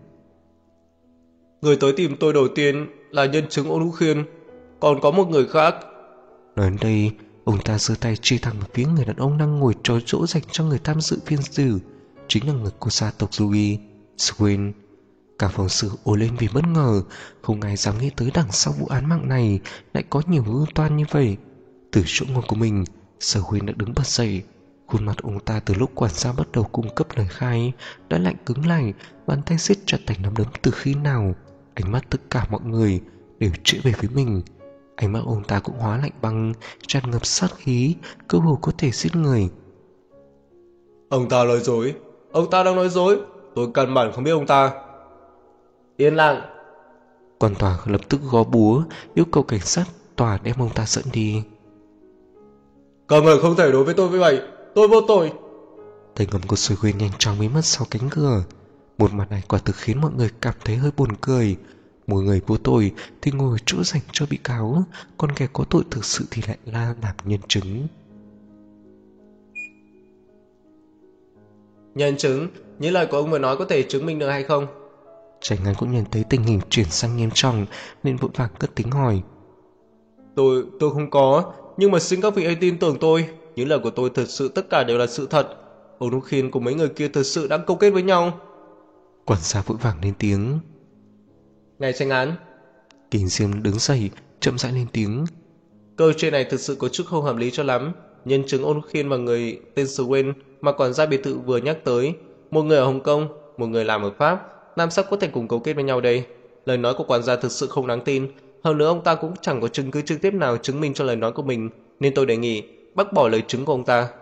Người tới tìm tôi đầu tiên là nhân chứng Ôn Hữu Khiên, còn có một người khác. Nói đến đây, ông ta giơ tay chỉ thẳng về phía người đàn ông đang ngồi trò chỗ dành cho người tham dự phiên xử, chính là người của gia tộc Ruby, Swin. Cả phòng xử ồ lên vì bất ngờ, không ai dám nghĩ tới đằng sau vụ án mạng này lại có nhiều mưu toan như vậy. Từ chỗ ngồi của mình, Swin đã đứng bật dậy. Khuôn mặt ông ta từ lúc quản gia bắt đầu cung cấp lời khai đã lạnh cứng lại, bàn tay siết chặt thành nắm đấm từ khi nào. Ánh mắt tất cả mọi người đều chĩa về phía mình. Ánh mắt ông ta cũng hóa lạnh băng, tràn ngập sát khí, cơ hồ có thể giết người. Ông ta nói dối, ông ta đang nói dối, tôi căn bản không biết ông ta. Yên lặng. Quan tòa lập tức gõ búa, yêu cầu cảnh sát tòa đem ông ta dẫn đi. Các người không thể đối với tôi như vậy, tôi vô tội. Tay ngầm của Swin nhanh chóng biến mất sau cánh cửa. Một màn này quả thực khiến mọi người cảm thấy hơi buồn cười. Một người vô tội thì ngồi ở chỗ dành cho bị cáo, còn kẻ có tội thực sự thì lại la làm nhân chứng. Nhân chứng, những lời của ông vừa nói có thể chứng minh được hay không? Tránh ngắn cũng nhận thấy tình hình chuyển sang nghiêm trọng nên vội vàng cất tiếng hỏi. Tôi, tôi không có, nhưng mà xin các vị hãy tin tưởng tôi. Những lời của tôi thật sự tất cả đều là sự thật. Ông Đúc Khiên cùng mấy người kia thật sự đã câu kết với nhau. Quản gia vội vàng lên tiếng. Ngài tranh án. Kính Diêm đứng dậy, chậm rãi lên tiếng. Câu chuyện này thực sự có chút không hợp lý cho lắm. Nhân chứng Ôn Khiên và người tên Swen mà quản gia biệt thự vừa nhắc tới, một người ở Hồng Kông, một người làm ở Pháp, làm sao có thể cùng cấu kết với nhau đây? Lời nói của quản gia thực sự không đáng tin. Hơn nữa ông ta cũng chẳng có chứng cứ trực tiếp nào chứng minh cho lời nói của mình, nên tôi đề nghị bác bỏ lời chứng của ông ta.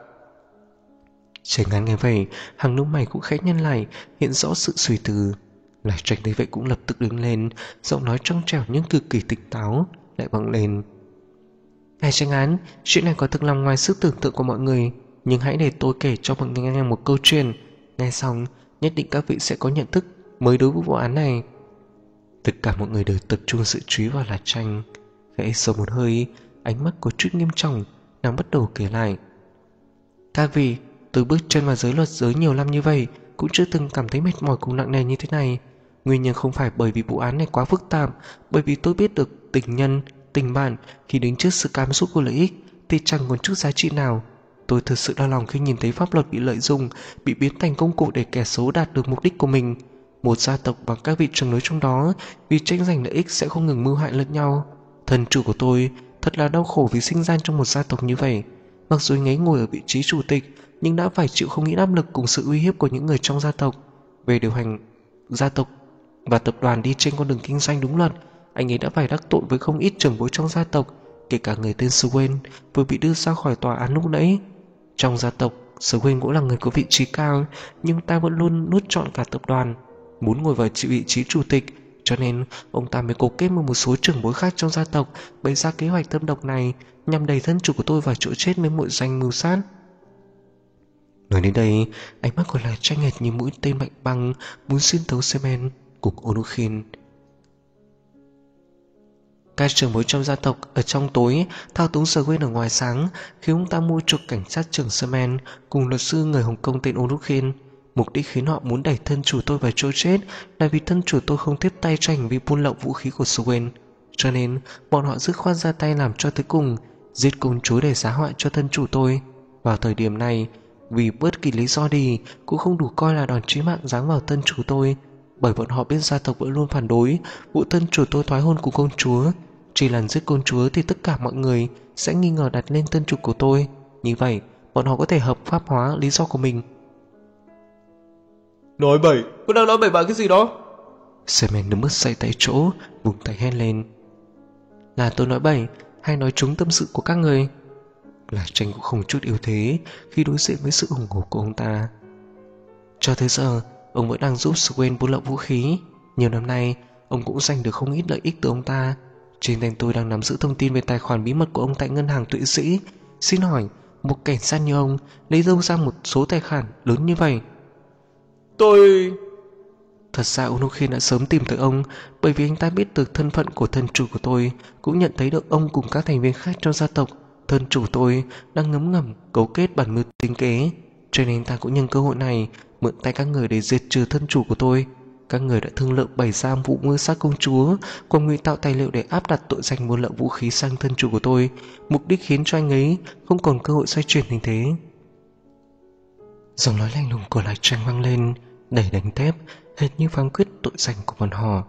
Tránh ngắn nghe vậy, hàng lông mày cũng khẽ nhăn lại, hiện rõ sự suy tư. Lại Tranh thấy vậy cũng lập tức đứng lên, giọng nói trong trẻo nhưng cực kỳ tỉnh táo, lại vang lên. Ngài tranh án, chuyện này có thực nằm ngoài sức tưởng tượng của mọi người, nhưng hãy để tôi kể cho mọi người nghe một câu chuyện. Nghe xong, nhất định các vị sẽ có nhận thức mới đối với vụ án này. Tất cả mọi người đều tập trung sự chú ý vào là Tranh. Khẽ sâu một hơi, ánh mắt có chút nghiêm trọng, nàng bắt đầu kể lại. Các vị, tôi bước chân vào giới luật giới nhiều năm như vậy, cũng chưa từng cảm thấy mệt mỏi cùng nặng nề như thế này. Nguyên nhân không phải bởi vì vụ án này quá phức tạp, bởi vì tôi biết được tình nhân, tình bạn khi đứng trước sự cám dỗ của lợi ích thì chẳng còn chút giá trị nào. Tôi thực sự đau lòng khi nhìn thấy pháp luật bị lợi dụng, bị biến thành công cụ để kẻ xấu đạt được mục đích của mình. Một gia tộc và các vị trưởng nối trong đó vì tranh giành lợi ích sẽ không ngừng mưu hại lẫn nhau. Thân chủ của tôi thật là đau khổ vì sinh ra trong một gia tộc như vậy. Mặc dù anh ấy ngồi ở vị trí chủ tịch, nhưng đã phải chịu không ít áp lực cùng sự uy hiếp của những người trong gia tộc về điều hành gia tộc và tập đoàn đi trên con đường kinh doanh đúng luật. Anh ấy đã phải đắc tội với không ít trưởng bối trong gia tộc, kể cả người tên Swen vừa bị đưa ra khỏi tòa án lúc nãy. Trong gia tộc, Swen cũng là người có vị trí cao, nhưng ta vẫn luôn nuốt trọn cả tập đoàn, muốn ngồi vào vị trí chủ tịch, cho nên ông ta mới cố kết với một số trưởng bối khác trong gia tộc bày ra kế hoạch thâm độc này nhằm đẩy thân chủ của tôi vào chỗ chết với mội danh mưu sát. Nói đến đây, ánh mắt của Lại Tranh hệt như mũi tên mạnh băng muốn xuyên thấu Semen cùng Onukhin. Các trưởng bối trong gia tộc ở trong tối thao túng Swen ở ngoài sáng, khiến ông ta mua chuộc cảnh sát trưởng Semen cùng luật sư người Hồng Kông tên Onukhin. Mục đích khiến họ muốn đẩy thân chủ tôi vào chỗ chết là vì thân chủ tôi không tiếp tay cho hành vi buôn lậu vũ khí của Swen, cho nên bọn họ dứt khoát ra tay làm cho tới cùng, giết công chúa để giá họa cho thân chủ tôi. Vào thời điểm này, vì bất kỳ lý do gì cũng không đủ coi là đòn chí mạng giáng vào thân chủ tôi, bởi bọn họ biết gia tộc vẫn luôn phản đối vụ thân chủ tôi thoái hôn cùng công chúa. Chỉ lần giết công chúa thì tất cả mọi người sẽ nghi ngờ đặt lên thân chủ của tôi, như vậy bọn họ có thể hợp pháp hóa lý do của mình. Nói bậy, cô đang nói bậy bạ cái gì đó? Semen đứng mất dậy tại chỗ, vùng tay hét lên. Là tôi nói bậy hay nói trúng tâm sự của các người? Là Tranh cũng không chút yếu thế khi đối diện với sự ủng hộ của ông ta. Cho tới giờ, ông vẫn đang giúp Swen buôn lậu vũ khí. Nhiều năm nay, ông cũng giành được không ít lợi ích từ ông ta. Trên tay tôi đang nắm giữ thông tin về tài khoản bí mật của ông tại ngân hàng Thụy Sĩ. Xin hỏi, một cảnh sát như ông lấy đâu ra một số tài khoản lớn như vậy? Tôi... Thật ra Onukhin đã sớm tìm tới ông, bởi vì anh ta biết được thân phận của thân chủ của tôi, cũng nhận thấy được ông cùng các thành viên khác trong gia tộc thân chủ tôi đang ngấm ngầm cấu kết bản mưu tính kế, cho nên ta cũng nhân cơ hội này mượn tay các người để diệt trừ thân chủ của tôi. Các người đã thương lượng bày ra vụ mưu sát công chúa, còn ngụy tạo tài liệu để áp đặt tội danh buôn lậu vũ khí sang thân chủ của tôi, mục đích khiến cho anh ấy không còn cơ hội xoay chuyển tình thế. Giọng nói lạnh lùng của Lại Tranh vang lên, để đánh thép, hệt như phán quyết tội danh của bọn họ.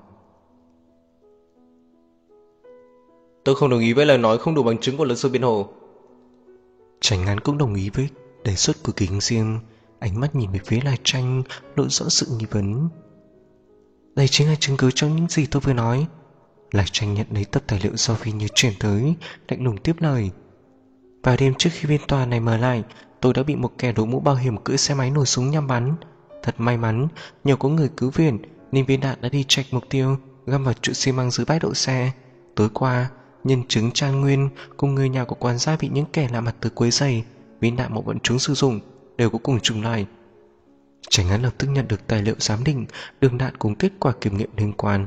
Tôi không đồng ý với lời nói không đủ bằng chứng của luật sư biện hộ. Chánh án cũng đồng ý với đề xuất của Kính Diêm, ánh mắt nhìn về phía Lai Tranh lộ rõ sự nghi vấn. Đây chính là chứng cứ cho những gì tôi vừa nói. Lai Tranh nhận lấy tập tài liệu do Phi Như chuyển tới, lạnh lùng tiếp lời. Vào đêm trước khi phiên tòa này mở lại, tôi đã bị một kẻ đội mũ bảo hiểm cưỡi xe máy nổ súng nhắm bắn. Thật may mắn, nhờ có người cứu viện nên viên đạn đã đi trạch mục tiêu, găm vào trụ xi măng dưới bãi đậu xe. Tối qua, nhân chứng Trang Nguyên cùng người nhà của quản gia bị những kẻ lạ mặt tới quấy rầy, viên đạn mà bọn chúng sử dụng đều có cùng chủng loại. Chánh án lập tức nhận được tài liệu giám định đường đạn cùng kết quả kiểm nghiệm liên quan.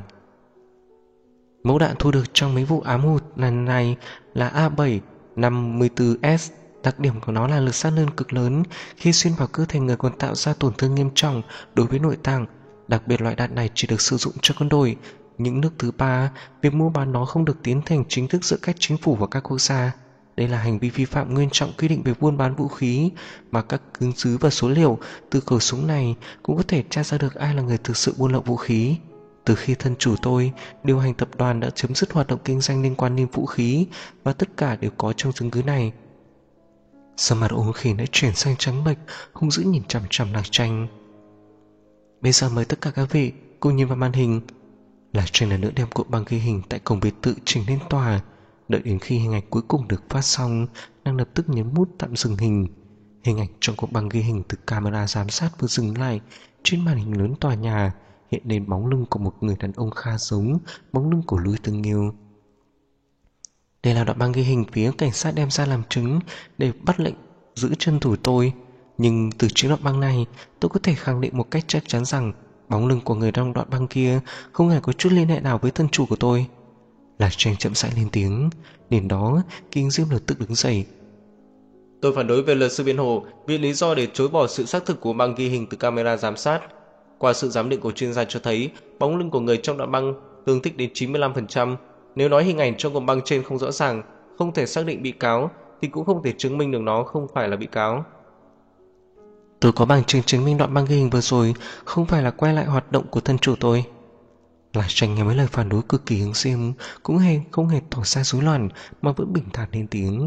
Mẫu đạn thu được trong mấy vụ ám hụt lần này là A bảy năm tư S. Đặc điểm của nó là lực sát thương cực lớn, khi xuyên vào cơ thể người còn tạo ra tổn thương nghiêm trọng đối với nội tạng. Đặc biệt loại đạn này chỉ được sử dụng cho quân đội. Những nước thứ ba, việc mua bán nó không được tiến hành chính thức giữa các chính phủ và các quốc gia. Đây là hành vi vi phạm nghiêm trọng quy định về buôn bán vũ khí, mà các chứng cứ và số liệu từ khẩu súng này cũng có thể tra ra được ai là người thực sự buôn lậu vũ khí. Từ khi thân chủ tôi điều hành tập đoàn đã chấm dứt hoạt động kinh doanh liên quan đến vũ khí, và tất cả đều có trong chứng cứ này. Sắc mặt Ôn Khiên đã chuyển sang trắng bệch, hung dữ nhìn chằm chằm Lạc Tranh. Bây giờ mời tất cả các vị cùng nhìn vào màn hình. Lạc Tranh lần nữa đem cuộn băng ghi hình tại cổng biệt thự trình lên tòa. Đợi đến khi hình ảnh cuối cùng được phát xong, nàng lập tức nhấn nút tạm dừng hình. Hình ảnh trong cuộn băng ghi hình từ camera giám sát vừa dừng lại. Trên màn hình lớn tòa nhà hiện lên bóng lưng của một người đàn ông khá giống bóng lưng của Louis Tương Nghiêu. Đây là đoạn băng ghi hình phía cảnh sát đem ra làm chứng để bắt lệnh giữ chân thủ tôi. Nhưng từ chính đoạn băng này, tôi có thể khẳng định một cách chắc chắn rằng bóng lưng của người trong đoạn băng kia không hề có chút liên hệ nào với thân chủ của tôi. Lạc Tranh chậm rãi lên tiếng. Đến đó, Kính Diêm lập tức đứng dậy. Tôi phản đối về luật sư biện hộ vì lý do để chối bỏ sự xác thực của băng ghi hình từ camera giám sát. Qua sự giám định của chuyên gia cho thấy, bóng lưng của người trong đoạn băng tương thích đến chín mươi lăm phần trăm. Nếu nói hình ảnh trong cuộn băng trên không rõ ràng, không thể xác định bị cáo, thì cũng không thể chứng minh được nó không phải là bị cáo. Tôi có bằng chứng chứng minh đoạn băng ghi hình vừa rồi không phải là quay lại hoạt động của thân chủ tôi. Lạc Tranh nghe mấy lời phản đối cực kỳ Kính Diêm cũng hề không hề tỏ ra rối loạn, mà vẫn bình thản lên tiếng.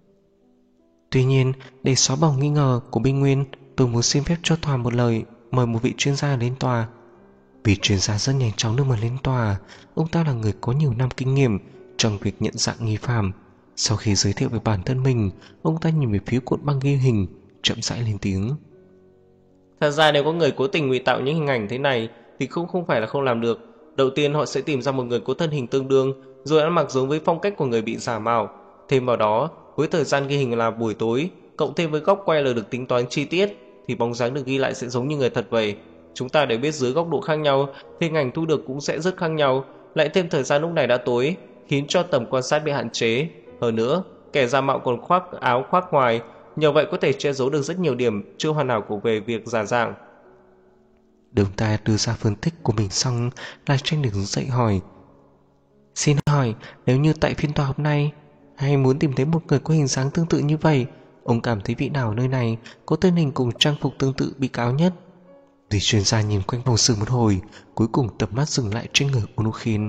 Tuy nhiên, để xóa bỏ nghi ngờ của Binh Nguyên, tôi muốn xin phép cho tòa một lời mời một vị chuyên gia đến tòa. Vị chuyên gia rất nhanh chóng được mời lên tòa. Ông ta là người có nhiều năm kinh nghiệm trong việc nhận dạng nghi phạm. Sau khi giới thiệu về bản thân mình, ông ta nhìn về phía cuộn băng ghi hình, chậm rãi lên tiếng. Thật ra nếu có người cố tình ngụy tạo những hình ảnh thế này thì cũng không phải là không làm được. Đầu tiên họ sẽ tìm ra một người có thân hình tương đương, rồi ăn mặc giống với phong cách của người bị giả mạo. Thêm vào đó, với thời gian ghi hình là buổi tối, cộng thêm với góc quay là được tính toán chi tiết, thì bóng dáng được ghi lại sẽ giống như người thật vậy. Chúng ta đều biết dưới góc độ khác nhau, hình ảnh thu được cũng sẽ rất khác nhau. Lại thêm thời gian lúc này đã tối, khiến cho tầm quan sát bị hạn chế. Hơn nữa, kẻ giả mạo còn khoác áo khoác ngoài, nhờ vậy có thể che giấu được rất nhiều điểm chưa hoàn hảo của về việc giả dạng. Đường ta đưa ra phân tích của mình xong, Lạc Tranh đứng dậy hỏi. Xin hỏi, nếu như tại phiên tòa hôm nay, hay muốn tìm thấy một người có hình dáng tương tự như vậy, ông cảm thấy vị nào ở nơi này có thân hình cùng trang phục tương tự bị cáo nhất? Vị chuyên gia nhìn quanh phòng xử một hồi, cuối cùng tầm mắt dừng lại trên người Ôn Khiên.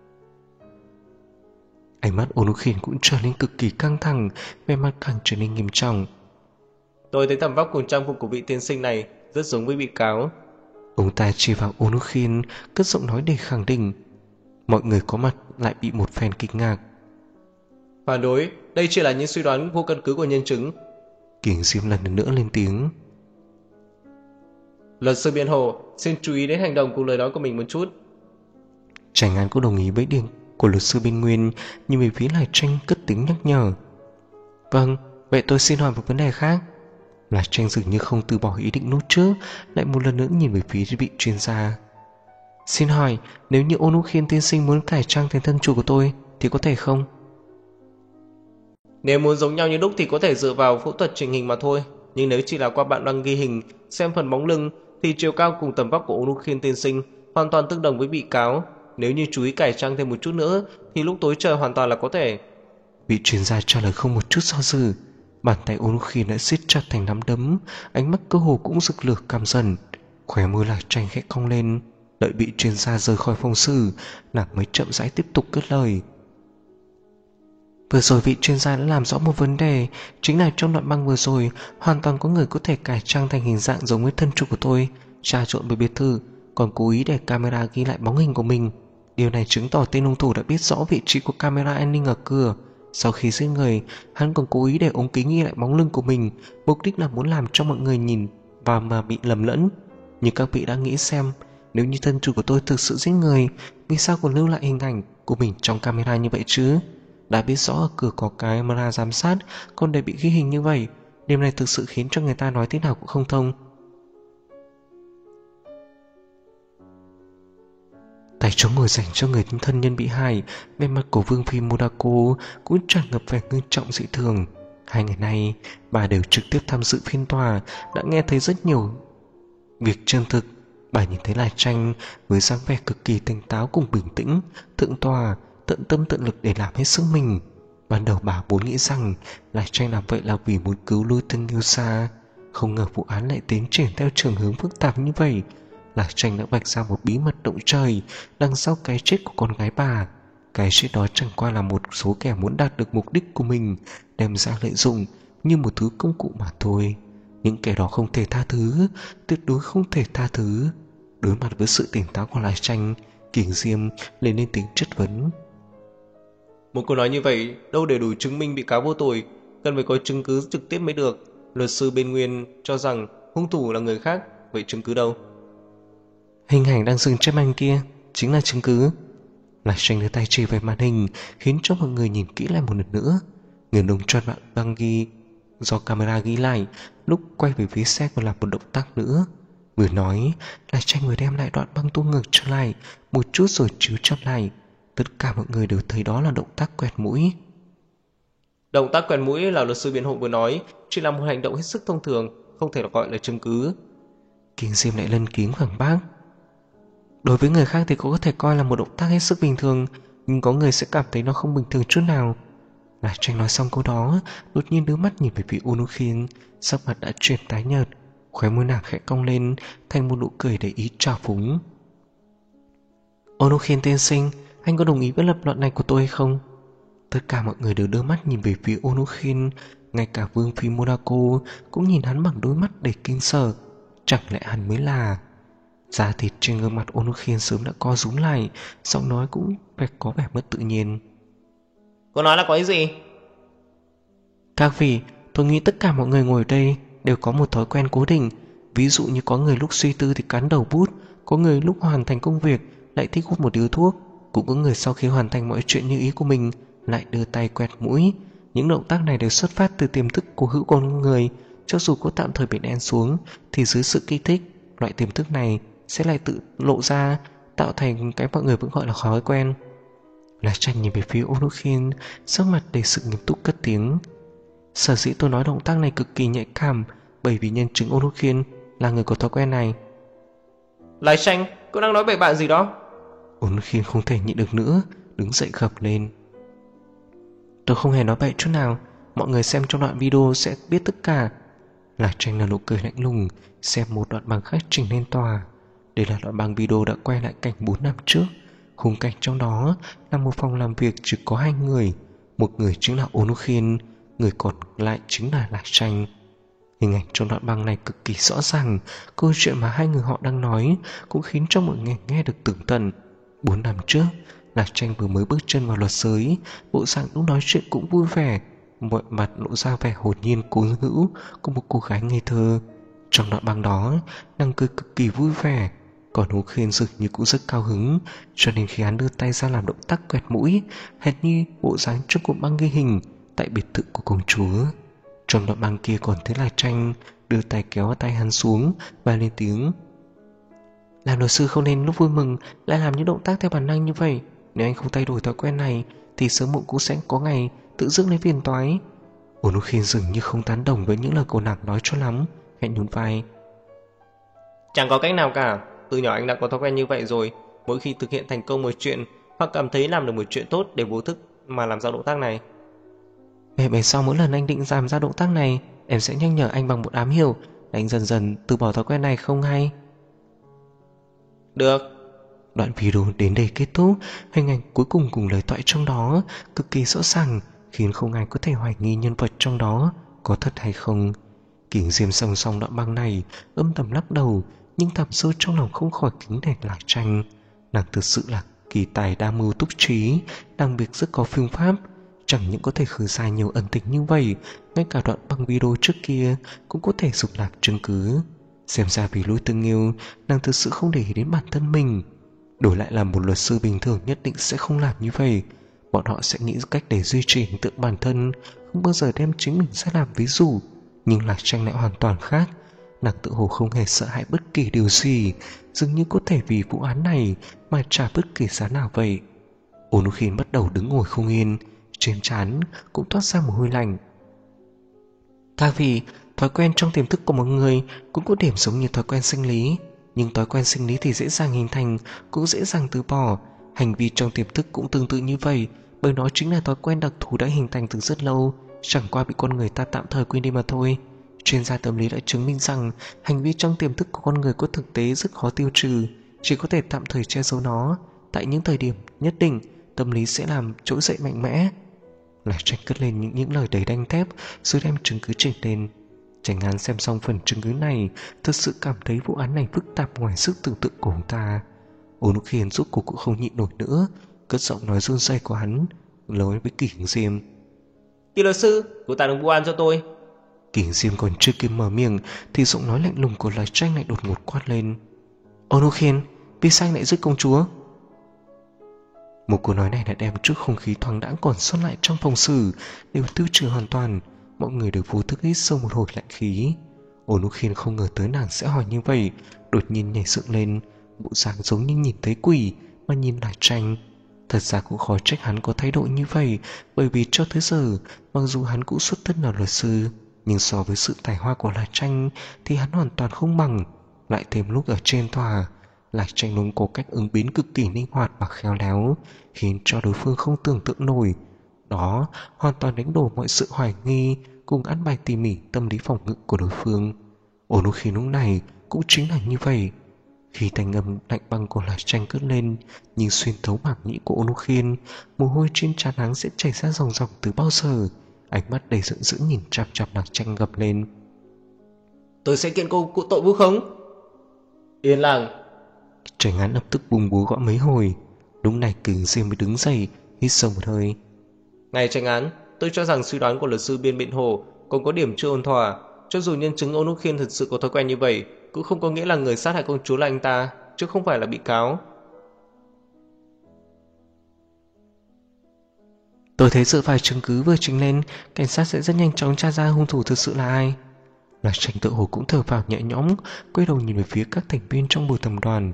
Ánh mắt Ôn Khiên cũng trở nên cực kỳ căng thẳng, vẻ mặt càng trở nên nghiêm trọng. Tôi thấy tầm vóc cùng trang phục của vị tiên sinh này rất giống với bị cáo. Ông ta chỉ vào Ôn Khiên, cất giọng nói để khẳng định. Mọi người có mặt lại bị một phen kinh ngạc. Phản đối, đây chỉ là những suy đoán vô căn cứ của nhân chứng. Kính Diêm lần nữa lên tiếng. Luật sư biện hộ, xin chú ý đến hành động cùng lời nói của mình một chút. Chánh án cũng đồng ý với điểm của luật sư Binh Nguyên, nhưng vì phía Lạc Tranh cất tiếng nhắc nhở. Vâng, vậy tôi xin hỏi một vấn đề khác. Lạc Tranh dường như không từ bỏ ý định nốt trước, lại một lần nữa nhìn về phía vị chuyên gia. Xin hỏi, nếu như Ôn Khiên tiên sinh muốn cải trang thành thân chủ của tôi thì có thể không? Nếu muốn giống nhau như đúc thì có thể dựa vào phẫu thuật chỉnh hình mà thôi. Nhưng nếu chỉ là qua bạn đăng ghi hình, xem phần bóng lưng, thì chiều cao cùng tầm vóc của Ôn Khiên tiên sinh hoàn toàn tương đồng với bị cáo. Nếu như chú ý cải trang thêm một chút nữa thì lúc tối trời hoàn toàn là có thể. Vị chuyên gia trả lời không một chút do dự. Bàn tay Ôn Khiên đã siết chặt thành nắm đấm, ánh mắt cơ hồ cũng rực lửa căm dần. Khóe môi Lạc Tranh khẽ cong lên. Đợi vị chuyên gia rời khỏi phòng xử, nàng mới chậm rãi tiếp tục cất lời. Vừa rồi vị chuyên gia đã làm rõ một vấn đề, chính là trong đoạn băng vừa rồi hoàn toàn có người có thể cải trang thành hình dạng giống với thân chủ của tôi, trà trộn với biệt thự, còn cố ý để camera ghi lại bóng hình của mình. Điều này chứng tỏ tên hung thủ đã biết rõ vị trí của camera an ninh ở cửa. Sau khi giết người, hắn còn cố ý để ống kính ghi lại bóng lưng của mình, mục đích là muốn làm cho mọi người nhìn vào mà bị lầm lẫn. Nhưng các vị đã nghĩ xem, nếu như thân chủ của tôi thực sự giết người, vì sao còn lưu lại hình ảnh của mình trong camera như vậy chứ? Đã biết rõ ở cửa có camera giám sát, còn để bị ghi hình như vậy, điều này thực sự khiến cho người ta nói thế nào cũng không thông. Tại chỗ ngồi dành cho người thân nhân bị hại, vẻ mặt của Vương phi Monaco cũng tràn ngập vẻ ngưng trọng dị thường. Hai ngày nay, bà đều trực tiếp tham dự phiên tòa, đã nghe thấy rất nhiều việc chân thực. Bà nhìn thấy Lạc Tranh với dáng vẻ cực kỳ tỉnh táo cùng bình tĩnh, thượng tòa, tận tâm tận lực để làm hết sức mình. Ban đầu bà vốn nghĩ rằng Lạc Tranh làm vậy là vì muốn cứu lui thân yêu xa, không ngờ vụ án lại tiến triển theo trường hướng phức tạp như vậy. Lạc Tranh đã vạch ra một bí mật động trời đằng sau cái chết của con gái bà. Cái chết đó chẳng qua là một số kẻ muốn đạt được mục đích của mình, đem ra lợi dụng như một thứ công cụ mà thôi. Những kẻ đó không thể tha thứ, tuyệt đối không thể tha thứ. Đối mặt với sự tỉnh táo của Lạc Tranh, Kiền Diêm lên lên tiếng chất vấn. Một câu nói như vậy đâu để đủ chứng minh bị cáo vô tội, cần phải có chứng cứ trực tiếp mới được. Luật sư bên Nguyên cho rằng hung thủ là người khác, vậy chứng cứ đâu? Hình ảnh đang dừng trên màn kia chính là chứng cứ. Lạc Tranh đưa tay chỉ về màn hình, khiến cho mọi người nhìn kỹ lại một lần nữa. Người đồng tròn đoạn băng ghi do camera ghi lại, lúc quay về phía xe còn làm một động tác nữa. Vừa nói, Lạc Tranh vừa đem lại đoạn băng tua ngược trở lại một chút rồi chiếu chậm lại. Tất cả mọi người đều thấy đó là động tác quẹt mũi. Động tác quẹt mũi là luật sư biện hộ vừa nói, chỉ là một hành động hết sức thông thường, không thể gọi là chứng cứ. Kiền Diêm lại lân kính phản bác. Đối với người khác thì cũng có thể coi là một động tác hết sức bình thường, nhưng có người sẽ cảm thấy nó không bình thường chút nào. Lạc Tranh nói xong câu đó, đột nhiên đưa mắt nhìn về phía Onokhin, sắc mặt đã chuyển tái nhợt, khóe môi nàng khẽ cong lên thành một nụ cười để ý trào phúng. Onokhin tiên sinh, anh có đồng ý với lập luận này của tôi hay không? Tất cả mọi người đều đưa mắt nhìn về phía Onokhin, ngay cả Vương phi Monaco cũng nhìn hắn bằng đôi mắt đầy kinh sợ. Chẳng lẽ hắn mới là... Da thịt trên gương mặt Onokhin sớm đã co rúm lại, giọng nói cũng phải có vẻ mất tự nhiên. Cô nói là có ý gì? Các vị, tôi nghĩ tất cả mọi người ngồi đây đều có một thói quen cố định. Ví dụ như có người lúc suy tư thì cắn đầu bút, có người lúc hoàn thành công việc lại thích hút một điếu thuốc, cũng có người sau khi hoàn thành mọi chuyện như ý của mình lại đưa tay quẹt mũi. Những động tác này đều xuất phát từ tiềm thức của hữu con người. Cho dù có tạm thời bị đen xuống thì dưới sự kích thích, loại tiềm thức này sẽ lại tự lộ ra, tạo thành cái mọi người vẫn gọi là thói quen. Lạc Tranh nhìn về phía Onokhin, sắc mặt đầy sự nghiêm túc cất tiếng. Sở dĩ tôi nói động tác này cực kỳ nhạy cảm, bởi vì nhân chứng Onokhin là người có thói quen này. Lạc Tranh, cô đang nói bậy bạ gì đó? Onokhin không thể nhịn được nữa, đứng dậy gầm lên. Tôi không hề nói bậy chút nào, mọi người xem trong đoạn video sẽ biết tất cả. Lạc Tranh là nụ cười lạnh lùng, xem một đoạn băng khác trình lên tòa. Đây là đoạn băng video đã quay lại cảnh bốn năm trước. Khung cảnh trong đó là một phòng làm việc chỉ có hai người. Một người chính là Onokhin, người còn lại chính là Lạc Tranh. Hình ảnh trong đoạn băng này cực kỳ rõ ràng. Câu chuyện mà hai người họ đang nói cũng khiến cho mọi người nghe được tường tận. Bốn năm trước, Lạc Tranh vừa mới bước chân vào luật giới, bộ dạng lúc nói chuyện cũng vui vẻ, mọi mặt lộ ra vẻ hồn nhiên cố hữu của một cô gái ngây thơ. Trong đoạn băng đó, nàng cười cực kỳ vui vẻ, còn Onokhin dường như cũng rất cao hứng, cho nên khi hắn đưa tay ra làm động tác quẹt mũi, hệt như bộ dáng trong cuộn băng ghi hình tại biệt thự của công chúa. Trong đoạn băng kia còn thấy Lạc Tranh đưa tay kéo tay hắn xuống và lên tiếng. Làm luật sư không nên lúc vui mừng lại làm những động tác theo bản năng như vậy. Nếu anh không thay đổi thói quen này thì sớm muộn cũng sẽ có ngày tự dưng lấy phiền toái. Onokhin dường như không tán đồng với những lời cô nàng nói cho lắm, khẽ nhún vai. Chẳng có cách nào cả, từ nhỏ anh đã có thói quen như vậy rồi. Mỗi khi thực hiện thành công một chuyện hoặc cảm thấy làm được một chuyện tốt để vô thức mà làm ra động tác này. Về về sau mỗi lần anh định làm ra động tác này, em sẽ nhắc nhở anh bằng một ám hiệu để anh dần dần từ bỏ thói quen này không hay? Được. Đoạn video đến đây kết thúc. Hình ảnh cuối cùng cùng lời thoại trong đó cực kỳ rõ ràng, khiến không ai có thể hoài nghi nhân vật trong đó có thật hay không. Kiều Diêm song song đoạn băng này âm thầm lắc đầu, nhưng thầm sâu trong lòng không khỏi kính nể Lạc Tranh. Nàng thực sự là kỳ tài đa mưu túc trí, đặc biệt rất có phương pháp. Chẳng những có thể khơi ra nhiều ẩn tình như vậy, ngay cả đoạn băng video trước kia cũng có thể dùng làm chứng cứ. Xem ra vì lối tương yêu, nàng thực sự không để ý đến bản thân mình. Đổi lại là một luật sư bình thường nhất định sẽ không làm như vậy. Bọn họ sẽ nghĩ cách để duy trì hình tượng bản thân, không bao giờ đem chính mình ra làm ví dụ. Nhưng Lạc Tranh lại hoàn toàn khác. Nàng tự hồ không hề sợ hãi bất kỳ điều gì, dường như có thể vì vụ án này mà trả bất kỳ giá nào vậy. Ôn Khiên bắt đầu đứng ngồi không yên, trên trán cũng toát ra mồ hôi lạnh. Thay vì thói quen trong tiềm thức của một người cũng có điểm giống như thói quen sinh lý, nhưng thói quen sinh lý thì dễ dàng hình thành, cũng dễ dàng từ bỏ. Hành vi trong tiềm thức cũng tương tự như vậy, bởi nó chính là thói quen đặc thù đã hình thành từ rất lâu, chẳng qua bị con người ta tạm thời quên đi mà thôi. Chuyên gia tâm lý đã chứng minh rằng hành vi trong tiềm thức của con người có thực tế rất khó tiêu trừ, chỉ có thể tạm thời che giấu nó. Tại những thời điểm nhất định, tâm lý sẽ làm trỗi dậy mạnh mẽ. Lạc Tranh cất lên những, những lời đầy đanh thép, rồi đem chứng cứ trình lên. Tránh Án xem xong phần chứng cứ này, thật sự cảm thấy vụ án này phức tạp ngoài sức tưởng tượng của ông ta. Ôn Khiên rốt cuộc cũng không nhịn nổi nữa, cất giọng nói run rẩy của hắn nói với Kỷ Diêm: Kỳ luật sư, cứu ta đừng vụ án cho tôi. Kỷ Diêm còn chưa kịp mở miệng thì giọng nói lạnh lùng của Lạc Tranh lại đột ngột quát lên: Ôn Khiên, vì sao anh lại giết công chúa? Một câu nói này đã đem trước không khí thoáng đãng còn sót lại trong phòng xử đều tiêu trừ hoàn toàn. Mọi người đều vô thức hít sâu một hồi lạnh khí. Ôn Khiên không ngờ tới nàng sẽ hỏi như vậy, đột nhiên nhảy dựng lên, bộ dạng giống như nhìn thấy quỷ mà nhìn Lạc Tranh. Thật ra cũng khó trách hắn có thái độ như vậy, bởi vì cho tới giờ mặc dù hắn cũng xuất thân là luật sư, nhưng so với sự tài hoa của Lạc Tranh thì hắn hoàn toàn không bằng. Lại thêm lúc ở trên tòa, Lạc Tranh luôn có cách ứng biến cực kỳ linh hoạt và khéo léo, khiến cho đối phương không tưởng tượng nổi. Đó hoàn toàn đánh đổ mọi sự hoài nghi cùng ăn bài tỉ mỉ tâm lý phòng ngự của đối phương. Ôn Khiên lúc này cũng chính là như vậy. Khi thanh âm lạnh băng của Lạc Tranh cất lên, nhưng xuyên thấu mảng nhĩ của Ôn Khiên, mồ hôi trên trán hắn sẽ chảy ra ròng ròng từ bao giờ. Ánh mắt đầy giận dữ nhìn chằm chằm Lạc Tranh gầm lên: Tôi sẽ kiện cô cụ tội vu khống. Yên lặng. Tránh Án lập tức bùng búa gõ mấy hồi. Lúc này Kình Diêm mới đứng dậy, hít sâu một hơi: Ngài Tránh Án, tôi cho rằng suy đoán của luật sư biên biện hồ còn có điểm chưa ổn thỏa. Cho dù nhân chứng Ôn Khiên thật sự có thói quen như vậy, cũng không có nghĩa là người sát hại công chúa là anh ta, chứ không phải là bị cáo. Tôi thấy dựa vào chứng cứ vừa trình lên, cảnh sát sẽ rất nhanh chóng tra ra hung thủ thực sự là ai. Lạc Tranh tự hồ cũng thở phào nhẹ nhõm, quay đầu nhìn về phía các thành viên trong bồi thẩm đoàn.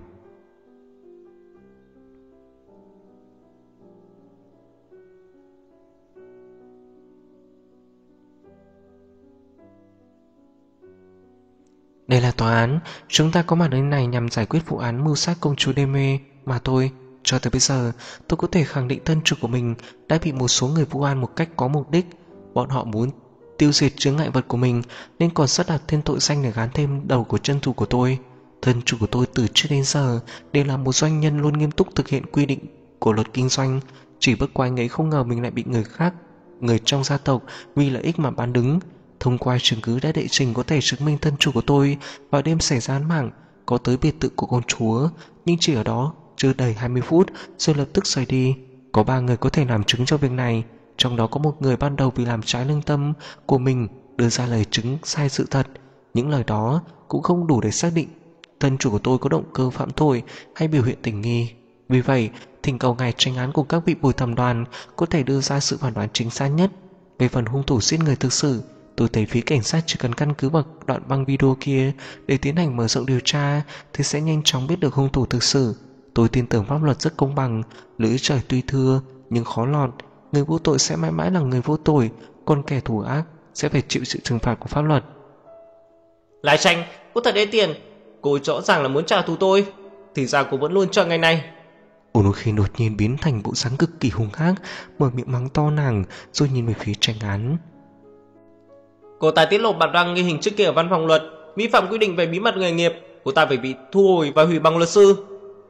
Đây là tòa án, chúng ta có mặt ở nơi này nhằm giải quyết vụ án mưu sát công chúa Đê Mê mà thôi. Cho tới bây giờ, tôi có thể khẳng định thân chủ của mình đã bị một số người vu oan một cách có mục đích. Bọn họ muốn tiêu diệt chướng ngại vật của mình, nên còn sắp đặt thêm tội danh để gán thêm đầu của chân thủ của tôi. Thân chủ của tôi từ trước đến giờ đều là một doanh nhân luôn nghiêm túc thực hiện quy định của luật kinh doanh. Chỉ bất quá anh ấy không ngờ mình lại bị người khác, người trong gia tộc vì lợi ích mà bán đứng. Thông qua chứng cứ đã đệ trình có thể chứng minh thân chủ của tôi vào đêm xảy ra án mạng có tới biệt thự của công chúa, nhưng chỉ ở đó chưa đầy hai mươi phút rồi lập tức rời đi. Có ba người có thể làm chứng cho việc này, trong đó có một người ban đầu vì làm trái lương tâm của mình đưa ra lời chứng sai sự thật. Những lời đó cũng không đủ để xác định thân chủ của tôi có động cơ phạm tội hay biểu hiện tình nghi. Vì vậy, thỉnh cầu ngài Tránh Án cùng các vị bồi thẩm đoàn có thể đưa ra sự phán đoán chính xác nhất. Về phần hung thủ giết người thực sự, tôi thấy phía cảnh sát chỉ cần căn cứ vào đoạn băng video kia để tiến hành mở rộng điều tra thì sẽ nhanh chóng biết được hung thủ thực sự. Tôi tin tưởng pháp luật rất công bằng, lưỡi trời tuy thưa nhưng khó lọt. Người vô tội sẽ mãi mãi là người vô tội, còn kẻ thù ác sẽ phải chịu sự trừng phạt của pháp luật. Lạc Tranh, cô thật đê tiền. Cô rõ ràng là muốn trả thù tôi, thì ra cô vẫn luôn chờ ngày này. Ôn Khiên đột nhiên biến thành bộ dáng cực kỳ hung ác, mở miệng mắng to nàng rồi nhìn về phía Tránh Án. Cô ta tiết lộ bản đăng ghi hình trước kia ở văn phòng luật, vi phạm quy định về bí mật nghề nghiệp. Cô ta phải bị thu hồi và hủy bằng luật sư.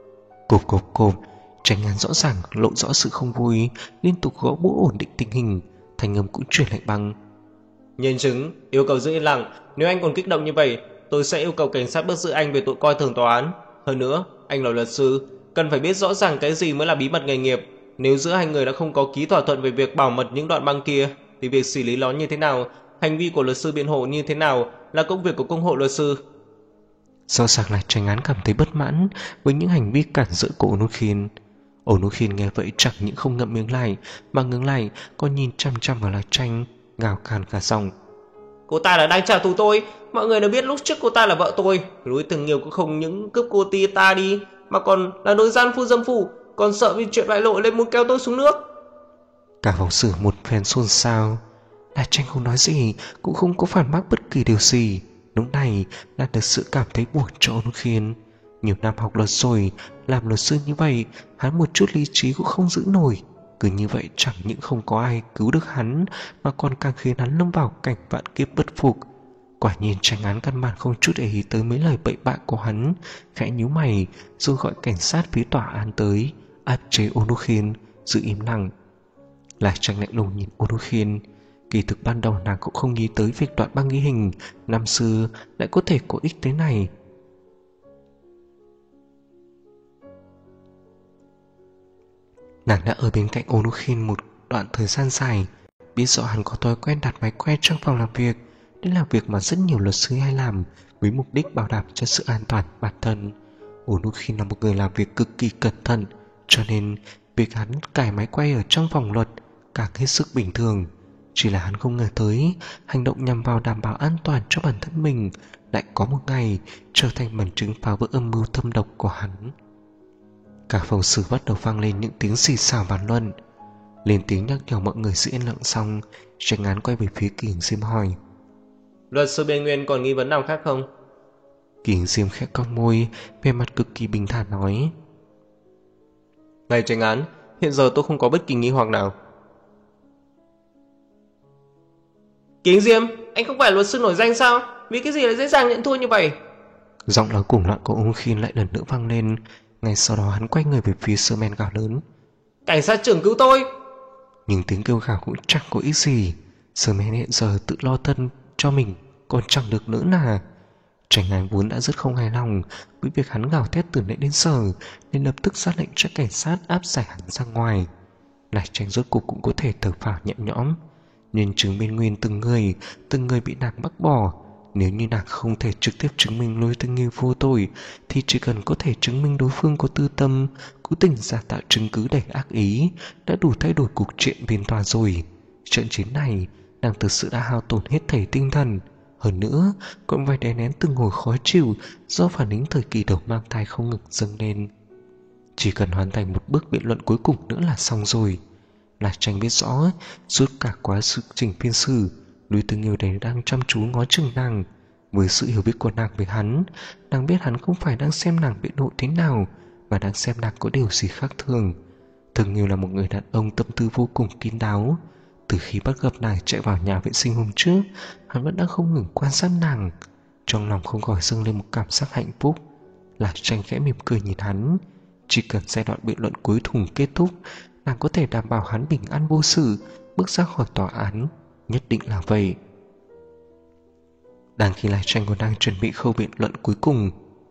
Cộp cộp cộp, Tranh Án rõ ràng lộ rõ sự không vui, liên tục gõ búa ổn định tình hình. Thanh âm cũng truyền lạnh băng. Nhân chứng yêu cầu giữ yên lặng. Nếu anh còn kích động như vậy, tôi sẽ yêu cầu cảnh sát bắt giữ anh về tội coi thường tòa án. Hơn nữa, anh là luật sư, cần phải biết rõ ràng cái gì mới là bí mật nghề nghiệp. Nếu giữa hai người đã không có ký thỏa thuận về việc bảo mật những đoạn băng kia, thì việc xử lý nó như thế nào, hành vi của luật sư biện hộ như thế nào là công việc của công hộ luật sư. Rõ ràng là Tranh Án cảm thấy bất mãn với những hành vi cản rỡ của Onokhin. Onokhin nghe vậy chẳng những không ngậm miệng lại, mà ngừng lại còn nhìn chăm chăm vào Lạc Tranh, gào khan cả giọng. Cô ta là đang trả thù tôi. Mọi người đều biết lúc trước cô ta là vợ tôi. Đối tượng nhiều cũng không những cướp cô ti ta đi, mà còn là nội gian phu dâm phụ, còn sợ vì chuyện bại lộ nên muốn kéo tôi xuống nước. Cả phòng xử một phen xôn xao. Lạc Tranh không nói gì, cũng không có phản bác bất kỳ điều gì. Lúc này là thật sự cảm thấy buồn cho Onokhin. Nhiều năm học luật rồi, làm luật sư như vậy, hắn một chút lý trí cũng không giữ nổi. Cứ như vậy chẳng những không có ai cứu được hắn, mà còn càng khiến hắn lâm vào cảnh vạn kiếp bất phục. Quả nhiên Tranh Án căn bản không chút để ý tới mấy lời bậy bạ của hắn, khẽ nhíu mày rồi gọi cảnh sát phía tòa án tới, áp chế Onokhin giữ im lặng. Lạc Tranh lạnh lùng nhìn Onokhin. Kỳ thực ban đầu nàng cũng không nghĩ tới việc đoạn băng ghi hình năm xưa lại có thể có ích thế này. Nàng đã ở bên cạnh Onokhin một đoạn thời gian dài, biết rõ hắn có thói quen đặt máy quay trong phòng làm việc. Đây là việc mà rất nhiều luật sư hay làm với mục đích bảo đảm cho sự an toàn bản thân. Onokhin là một người làm việc cực kỳ cẩn thận, cho nên việc hắn cài máy quay ở trong phòng luật càng hết sức bình thường. Chỉ là hắn không ngờ tới hành động nhằm vào đảm bảo an toàn cho bản thân mình lại có một ngày trở thành bằng chứng phá vỡ âm mưu thâm độc của hắn. Cả phòng xử bắt đầu vang lên những tiếng xì xào bàn luận. Lên tiếng nhắc nhở mọi người giữ yên lặng xong, Tranh Án quay về phía Kỳ Hình Diêm hỏi: Luật sư bên Nguyên còn nghi vấn nào khác không? Kỳ Hình Diêm khẽ cong môi, vẻ mặt cực kỳ bình thản nói: Ngài Tranh Án, hiện giờ tôi không có bất kỳ nghi hoặc nào. Kỳ Hình Diêm, anh không phải luật sư nổi danh sao? Vì cái gì lại dễ dàng nhận thua như vậy? Giọng nói cuồng loạn của Onokhin lại lần nữa vang lên. Ngay sau đó hắn quay người về phía Sherman gào lớn: Cảnh sát trưởng cứu tôi! Nhưng tiếng kêu gào cũng chẳng có ích gì. Sherman hiện giờ tự lo thân cho mình còn chẳng được nữa là. Tranh Án vốn đã rất không hài lòng với việc hắn gào thét từ nãy đến giờ, nên lập tức ra lệnh cho cảnh sát áp giải hắn ra ngoài. Lạc Tranh rốt cuộc cũng có thể thở phào nhẹ nhõm. Nhân chứng bên Nguyên từng người từng người bị nàng bác bỏ. Nếu như nàng không thể trực tiếp chứng minh Lôi Tương Nghiêu vô tội, thì chỉ cần có thể chứng minh đối phương có tư tâm, cố tình giả tạo chứng cứ đầy ác ý, đã đủ thay đổi cục diện bên tòa rồi. Trận chiến này, nàng thực sự đã hao tổn hết thảy tinh thần. Hơn nữa, còn phải đè nén từng hồi khó chịu do phản ứng thời kỳ đầu mang thai không ngừng dâng lên. Chỉ cần hoàn thành một bước biện luận cuối cùng nữa là xong rồi. Lạc Tranh biết rõ, suốt cả quá trình phiên xử, Lôi Tương Nghiêu đấy đang chăm chú ngó chừng nàng. Với sự hiểu biết của nàng về hắn, nàng biết hắn không phải đang xem nàng biện hộ thế nào, mà đang xem nàng có điều gì khác thường. Tương Nghiêu là một người đàn ông tâm tư vô cùng kín đáo. Từ khi bắt gặp nàng chạy vào nhà vệ sinh hôm trước, hắn vẫn đang không ngừng quan sát nàng. Trong lòng không khỏi dâng lên một cảm giác hạnh phúc. Lạc Tranh khẽ mỉm cười nhìn hắn. Chỉ cần giai đoạn biện luận cuối cùng kết thúc, nàng có thể đảm bảo hắn bình an vô sự, bước ra khỏi tòa án. Nhất định là vậy. Đang khi Lạc Tranh còn đang chuẩn bị khâu biện luận cuối cùng.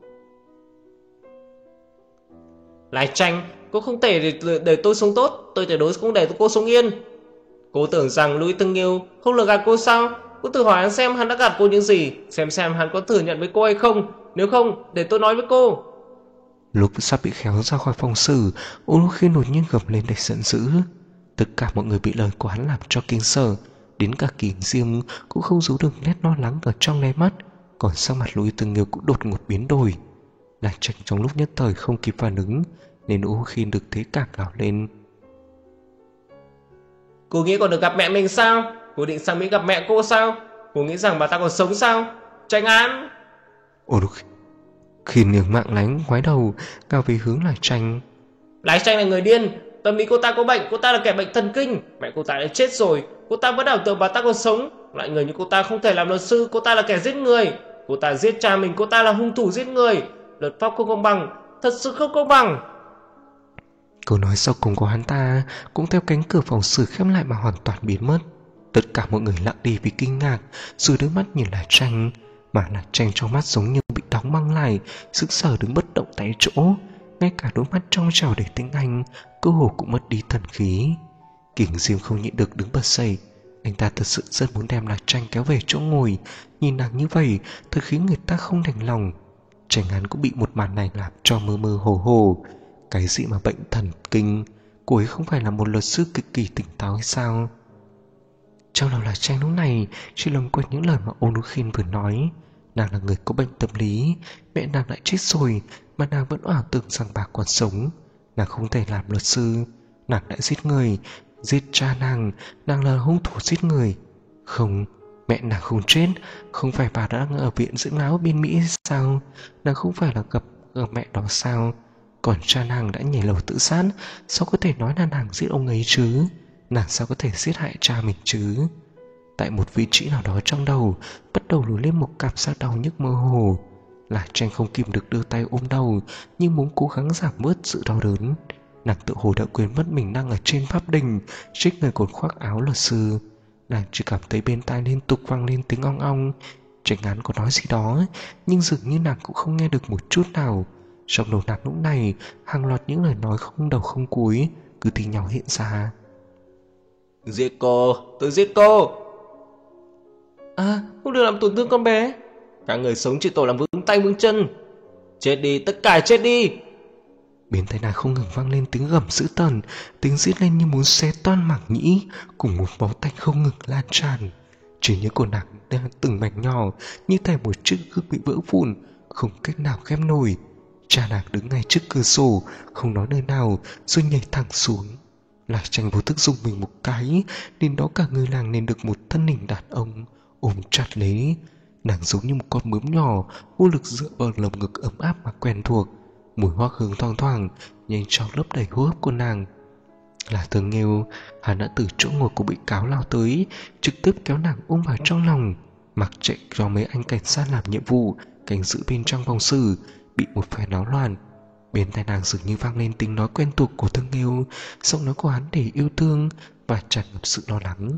Lạc Tranh, cô không thể để, để tôi sống tốt. Tôi tuyệt đối không để cô sống yên. Cô tưởng rằng Lôi Tương Nghiêu không lừa gạt cô sao? Cô thử hỏi hắn xem hắn đã gạt cô những gì, xem xem hắn có thừa nhận với cô hay không. Nếu không, để tôi nói với cô. Lúc sắp bị khéo ra khỏi phòng xử, Onokhin đột nhiên gầm lên đầy giận dữ. Tất cả mọi người bị lời của hắn làm cho kinh sợ. Đến cả Kỳ Hình Diêm cũng không giấu được nét lo lắng ở trong đáy mắt. Còn sắc mặt Lôi Tương Nghiêu cũng đột ngột biến đổi. Lạc Tranh trong lúc nhất thời không kịp phản ứng, nên Onokhin được thế cảm gào lên: Cô nghĩ còn được gặp mẹ mình sao? Cô định sang Mỹ gặp mẹ cô sao? Cô nghĩ rằng bà ta còn sống sao? Tranh Án! Onokhin nghiêng mạng lánh ngoái đầu cao về hướng Lạc Tranh. Lạc Tranh là người điên. Tâm lý cô ta có bệnh. Cô ta là kẻ bệnh thần kinh. Mẹ cô ta đã chết rồi. Cô ta vẫn ảo tưởng bà ta còn sống. Loại người như cô ta không thể làm luật sư. Cô ta là kẻ giết người. Cô ta giết cha mình. Cô ta là hung thủ giết người. Luật pháp không công bằng. Thật sự không công bằng. Câu nói sau cùng của hắn ta cũng theo cánh cửa phòng xử khép lại mà hoàn toàn biến mất. Tất cả mọi người lặng đi vì kinh ngạc, rồi đưa mắt nhìn Lạc Tranh, mà Lạc Tranh trong mắt giống như bị đóng băng lại, sững sờ đứng bất động tại chỗ. Ngay cả đôi mắt trong trào đầy tiếng Anh cơ hồ cũng mất đi thần khí. Kình Diêm không nhịn được đứng bật dậy. Anh ta thật sự rất muốn đem Lạc Tranh kéo về chỗ ngồi. Nhìn nàng như vậy thật khiến người ta không đành lòng. Tranh hắn cũng bị một màn này làm cho mơ mơ hồ hồ. Cái gì mà bệnh thần kinh, cô ấy không phải là một luật sư cực kỳ tỉnh táo hay sao? Trong lòng Lạc Tranh lúc này chỉ lầm quên những lời mà Ôn Nhu Khiên vừa nói. Nàng là người có bệnh tâm lý, mẹ nàng đã chết rồi mà nàng vẫn ảo tưởng rằng bà còn sống. Nàng không thể làm luật sư. Nàng đã giết người, giết cha nàng. Nàng là hung thủ giết người. Không, mẹ nàng không chết. Không phải bà đang ở viện dưỡng lão bên Mỹ sao? Nàng không phải là gặp ở mẹ đó sao? Còn cha nàng đã nhảy lầu tự sát, sao có thể nói là nàng giết ông ấy chứ? Nàng sao có thể giết hại cha mình chứ? Tại một vị trí nào đó trong đầu bắt đầu nổi lên một cảm giác đau nhức mơ hồ. Lạc Tranh không kìm được đưa tay ôm đầu, nhưng muốn cố gắng giảm bớt sự đau đớn. Nàng tự hồ đã quên mất mình đang ở trên pháp đình, trích người còn khoác áo luật sư. Nàng chỉ cảm thấy bên tai liên tục vang lên tiếng ong ong. Tranh án có nói gì đó, nhưng dường như nàng cũng không nghe được một chút nào. Trong đầu nàng lúc này hàng loạt những lời nói không đầu không cuối cứ thi nhau hiện ra. Giết cô, tôi giết cô. À, không được làm tổn thương con bé. Các người sống chỉ tội làm vướng tay vướng chân. Chết đi, tất cả chết đi. Bên tai nàng không ngừng vang lên tiếng gầm dữ tợn, tiếng rít lên như muốn xé toan mảng nhĩ, cùng một máu tanh không ngừng lan tràn. Chỉ nhớ của nàng đang từng mảnh nhỏ, như thể một chiếc gương bị vỡ vụn, không cách nào khép nổi. Cha nàng đứng ngay trước cửa sổ, không nói nơi nào, rồi nhảy thẳng xuống. Lạc Tranh vô thức dùng mình một cái, đến đó cả người làng nên được một thân hình đàn ông ôm chặt lấy. Nàng giống như một con bướm nhỏ, vô lực dựa vào lồng ngực ấm áp mà quen thuộc. Mùi hoa hương thoang thoảng nhanh chóng lấp đầy hô hấp của nàng. Là Thường Nghêu, hắn đã từ chỗ ngồi của bị cáo lao tới, trực tiếp kéo nàng ôm vào trong lòng, mặc chạy cho mấy anh cảnh sát làm nhiệm vụ cảnh giữ bên trong phòng xử bị một phe náo loạn. Bên tai nàng dường như vang lên tiếng nói quen thuộc của Thường Nghêu, giọng nói của hắn đầy yêu thương và tràn ngập sự lo lắng.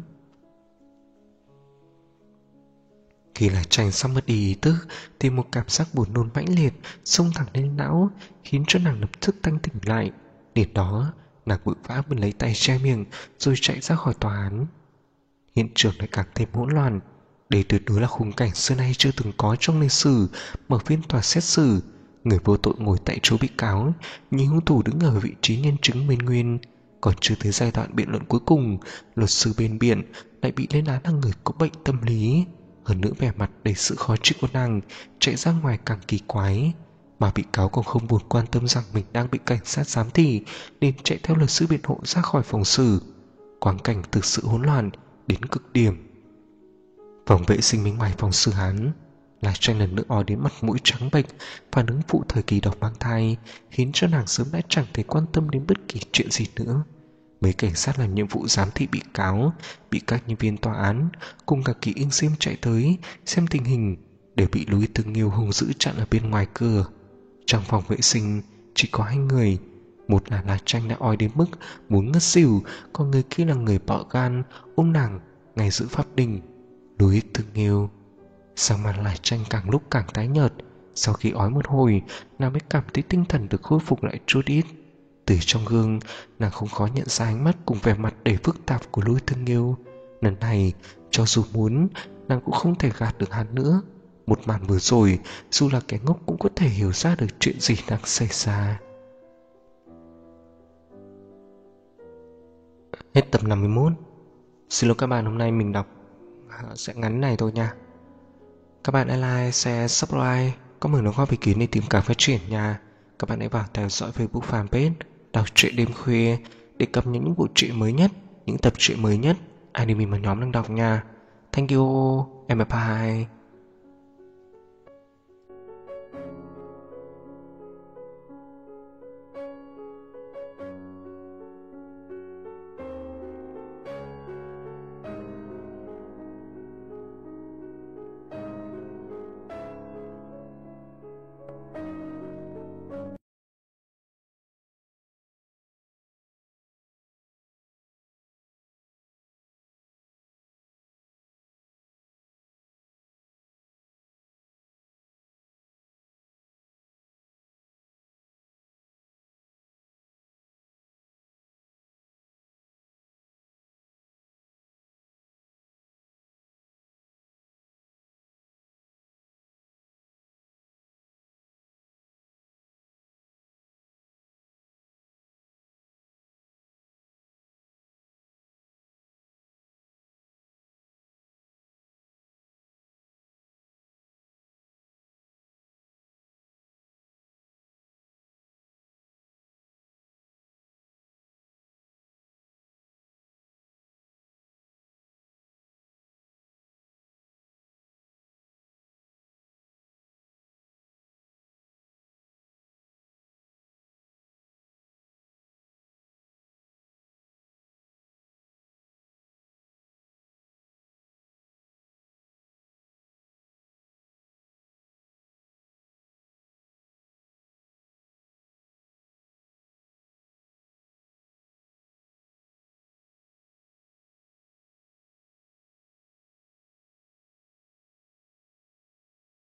Khi Lạc Tranh sắp mất đi ý thức thì một cảm giác buồn nôn mãnh liệt xông thẳng lên não, khiến cho nàng lập tức thanh tỉnh lại. Đến đó nàng vội vã bưng lấy tay che miệng rồi chạy ra khỏi tòa án. Hiện trường lại càng thêm hỗn loạn. Đây tuyệt đối là khung cảnh xưa nay chưa từng có trong lịch sử. Mở phiên tòa xét xử, người vô tội ngồi tại chỗ bị cáo, nhưng hung thủ đứng ở vị trí nhân chứng bên nguyên. Còn chưa tới giai đoạn biện luận cuối cùng, luật sư bên biện lại bị lên án là người có bệnh tâm lý. Hơn nữa vẻ mặt đầy sự khó chịu của nàng chạy ra ngoài càng kỳ quái. Mà bị cáo còn không buồn quan tâm rằng mình đang bị cảnh sát giám thị, nên chạy theo luật sư biện hộ ra khỏi phòng xử. Quang cảnh thực sự hỗn loạn đến cực điểm. Phòng vệ sinh bên ngoài phòng xử hắn, Lạc Tranh lần nữa ói đến mặt mũi trắng bệch. Phản ứng phụ thời kỳ độc mang thai khiến cho nàng sớm đã chẳng thể quan tâm đến bất kỳ chuyện gì nữa. Mấy cảnh sát làm nhiệm vụ giám thị bị cáo bị các nhân viên tòa án cùng cả Kỳ Yên Diêm chạy tới xem tình hình, đều bị Louis Thường Nghêu hung dữ chặn ở bên ngoài cửa. Trong phòng vệ sinh chỉ có hai người, một là Lạc Tranh đã ói đến mức muốn ngất xỉu, còn người kia là người bạo gan ôm nàng ngay giữa pháp đình, Louis Thường Nghêu. Sao mà Lạc Tranh càng lúc càng tái nhợt. Sau khi ói một hồi, nàng mới cảm thấy tinh thần được khôi phục lại chút ít. Từ trong gương, nàng không khó nhận ra ánh mắt cùng vẻ mặt đầy phức tạp của Louis Thường Nghêu. Lần này, cho dù muốn, nàng cũng không thể gạt được hắn nữa. Một màn vừa rồi, dù là kẻ ngốc cũng có thể hiểu ra được chuyện gì đang xảy ra. Hết tập năm mươi mốt. Xin lỗi các bạn, hôm nay mình đọc sẽ ngắn này thôi nha. Các bạn hãy like, share, subscribe, comment đóng góp ý kiến để tìm cảm phát triển nha. Các bạn hãy vào theo dõi Facebook fanpage Đọc Truyện Đêm Khuya để cập nhật những bộ truyện mới nhất, những tập truyện mới nhất anime mà nhóm đang đọc nha. Thank you, and bye bye.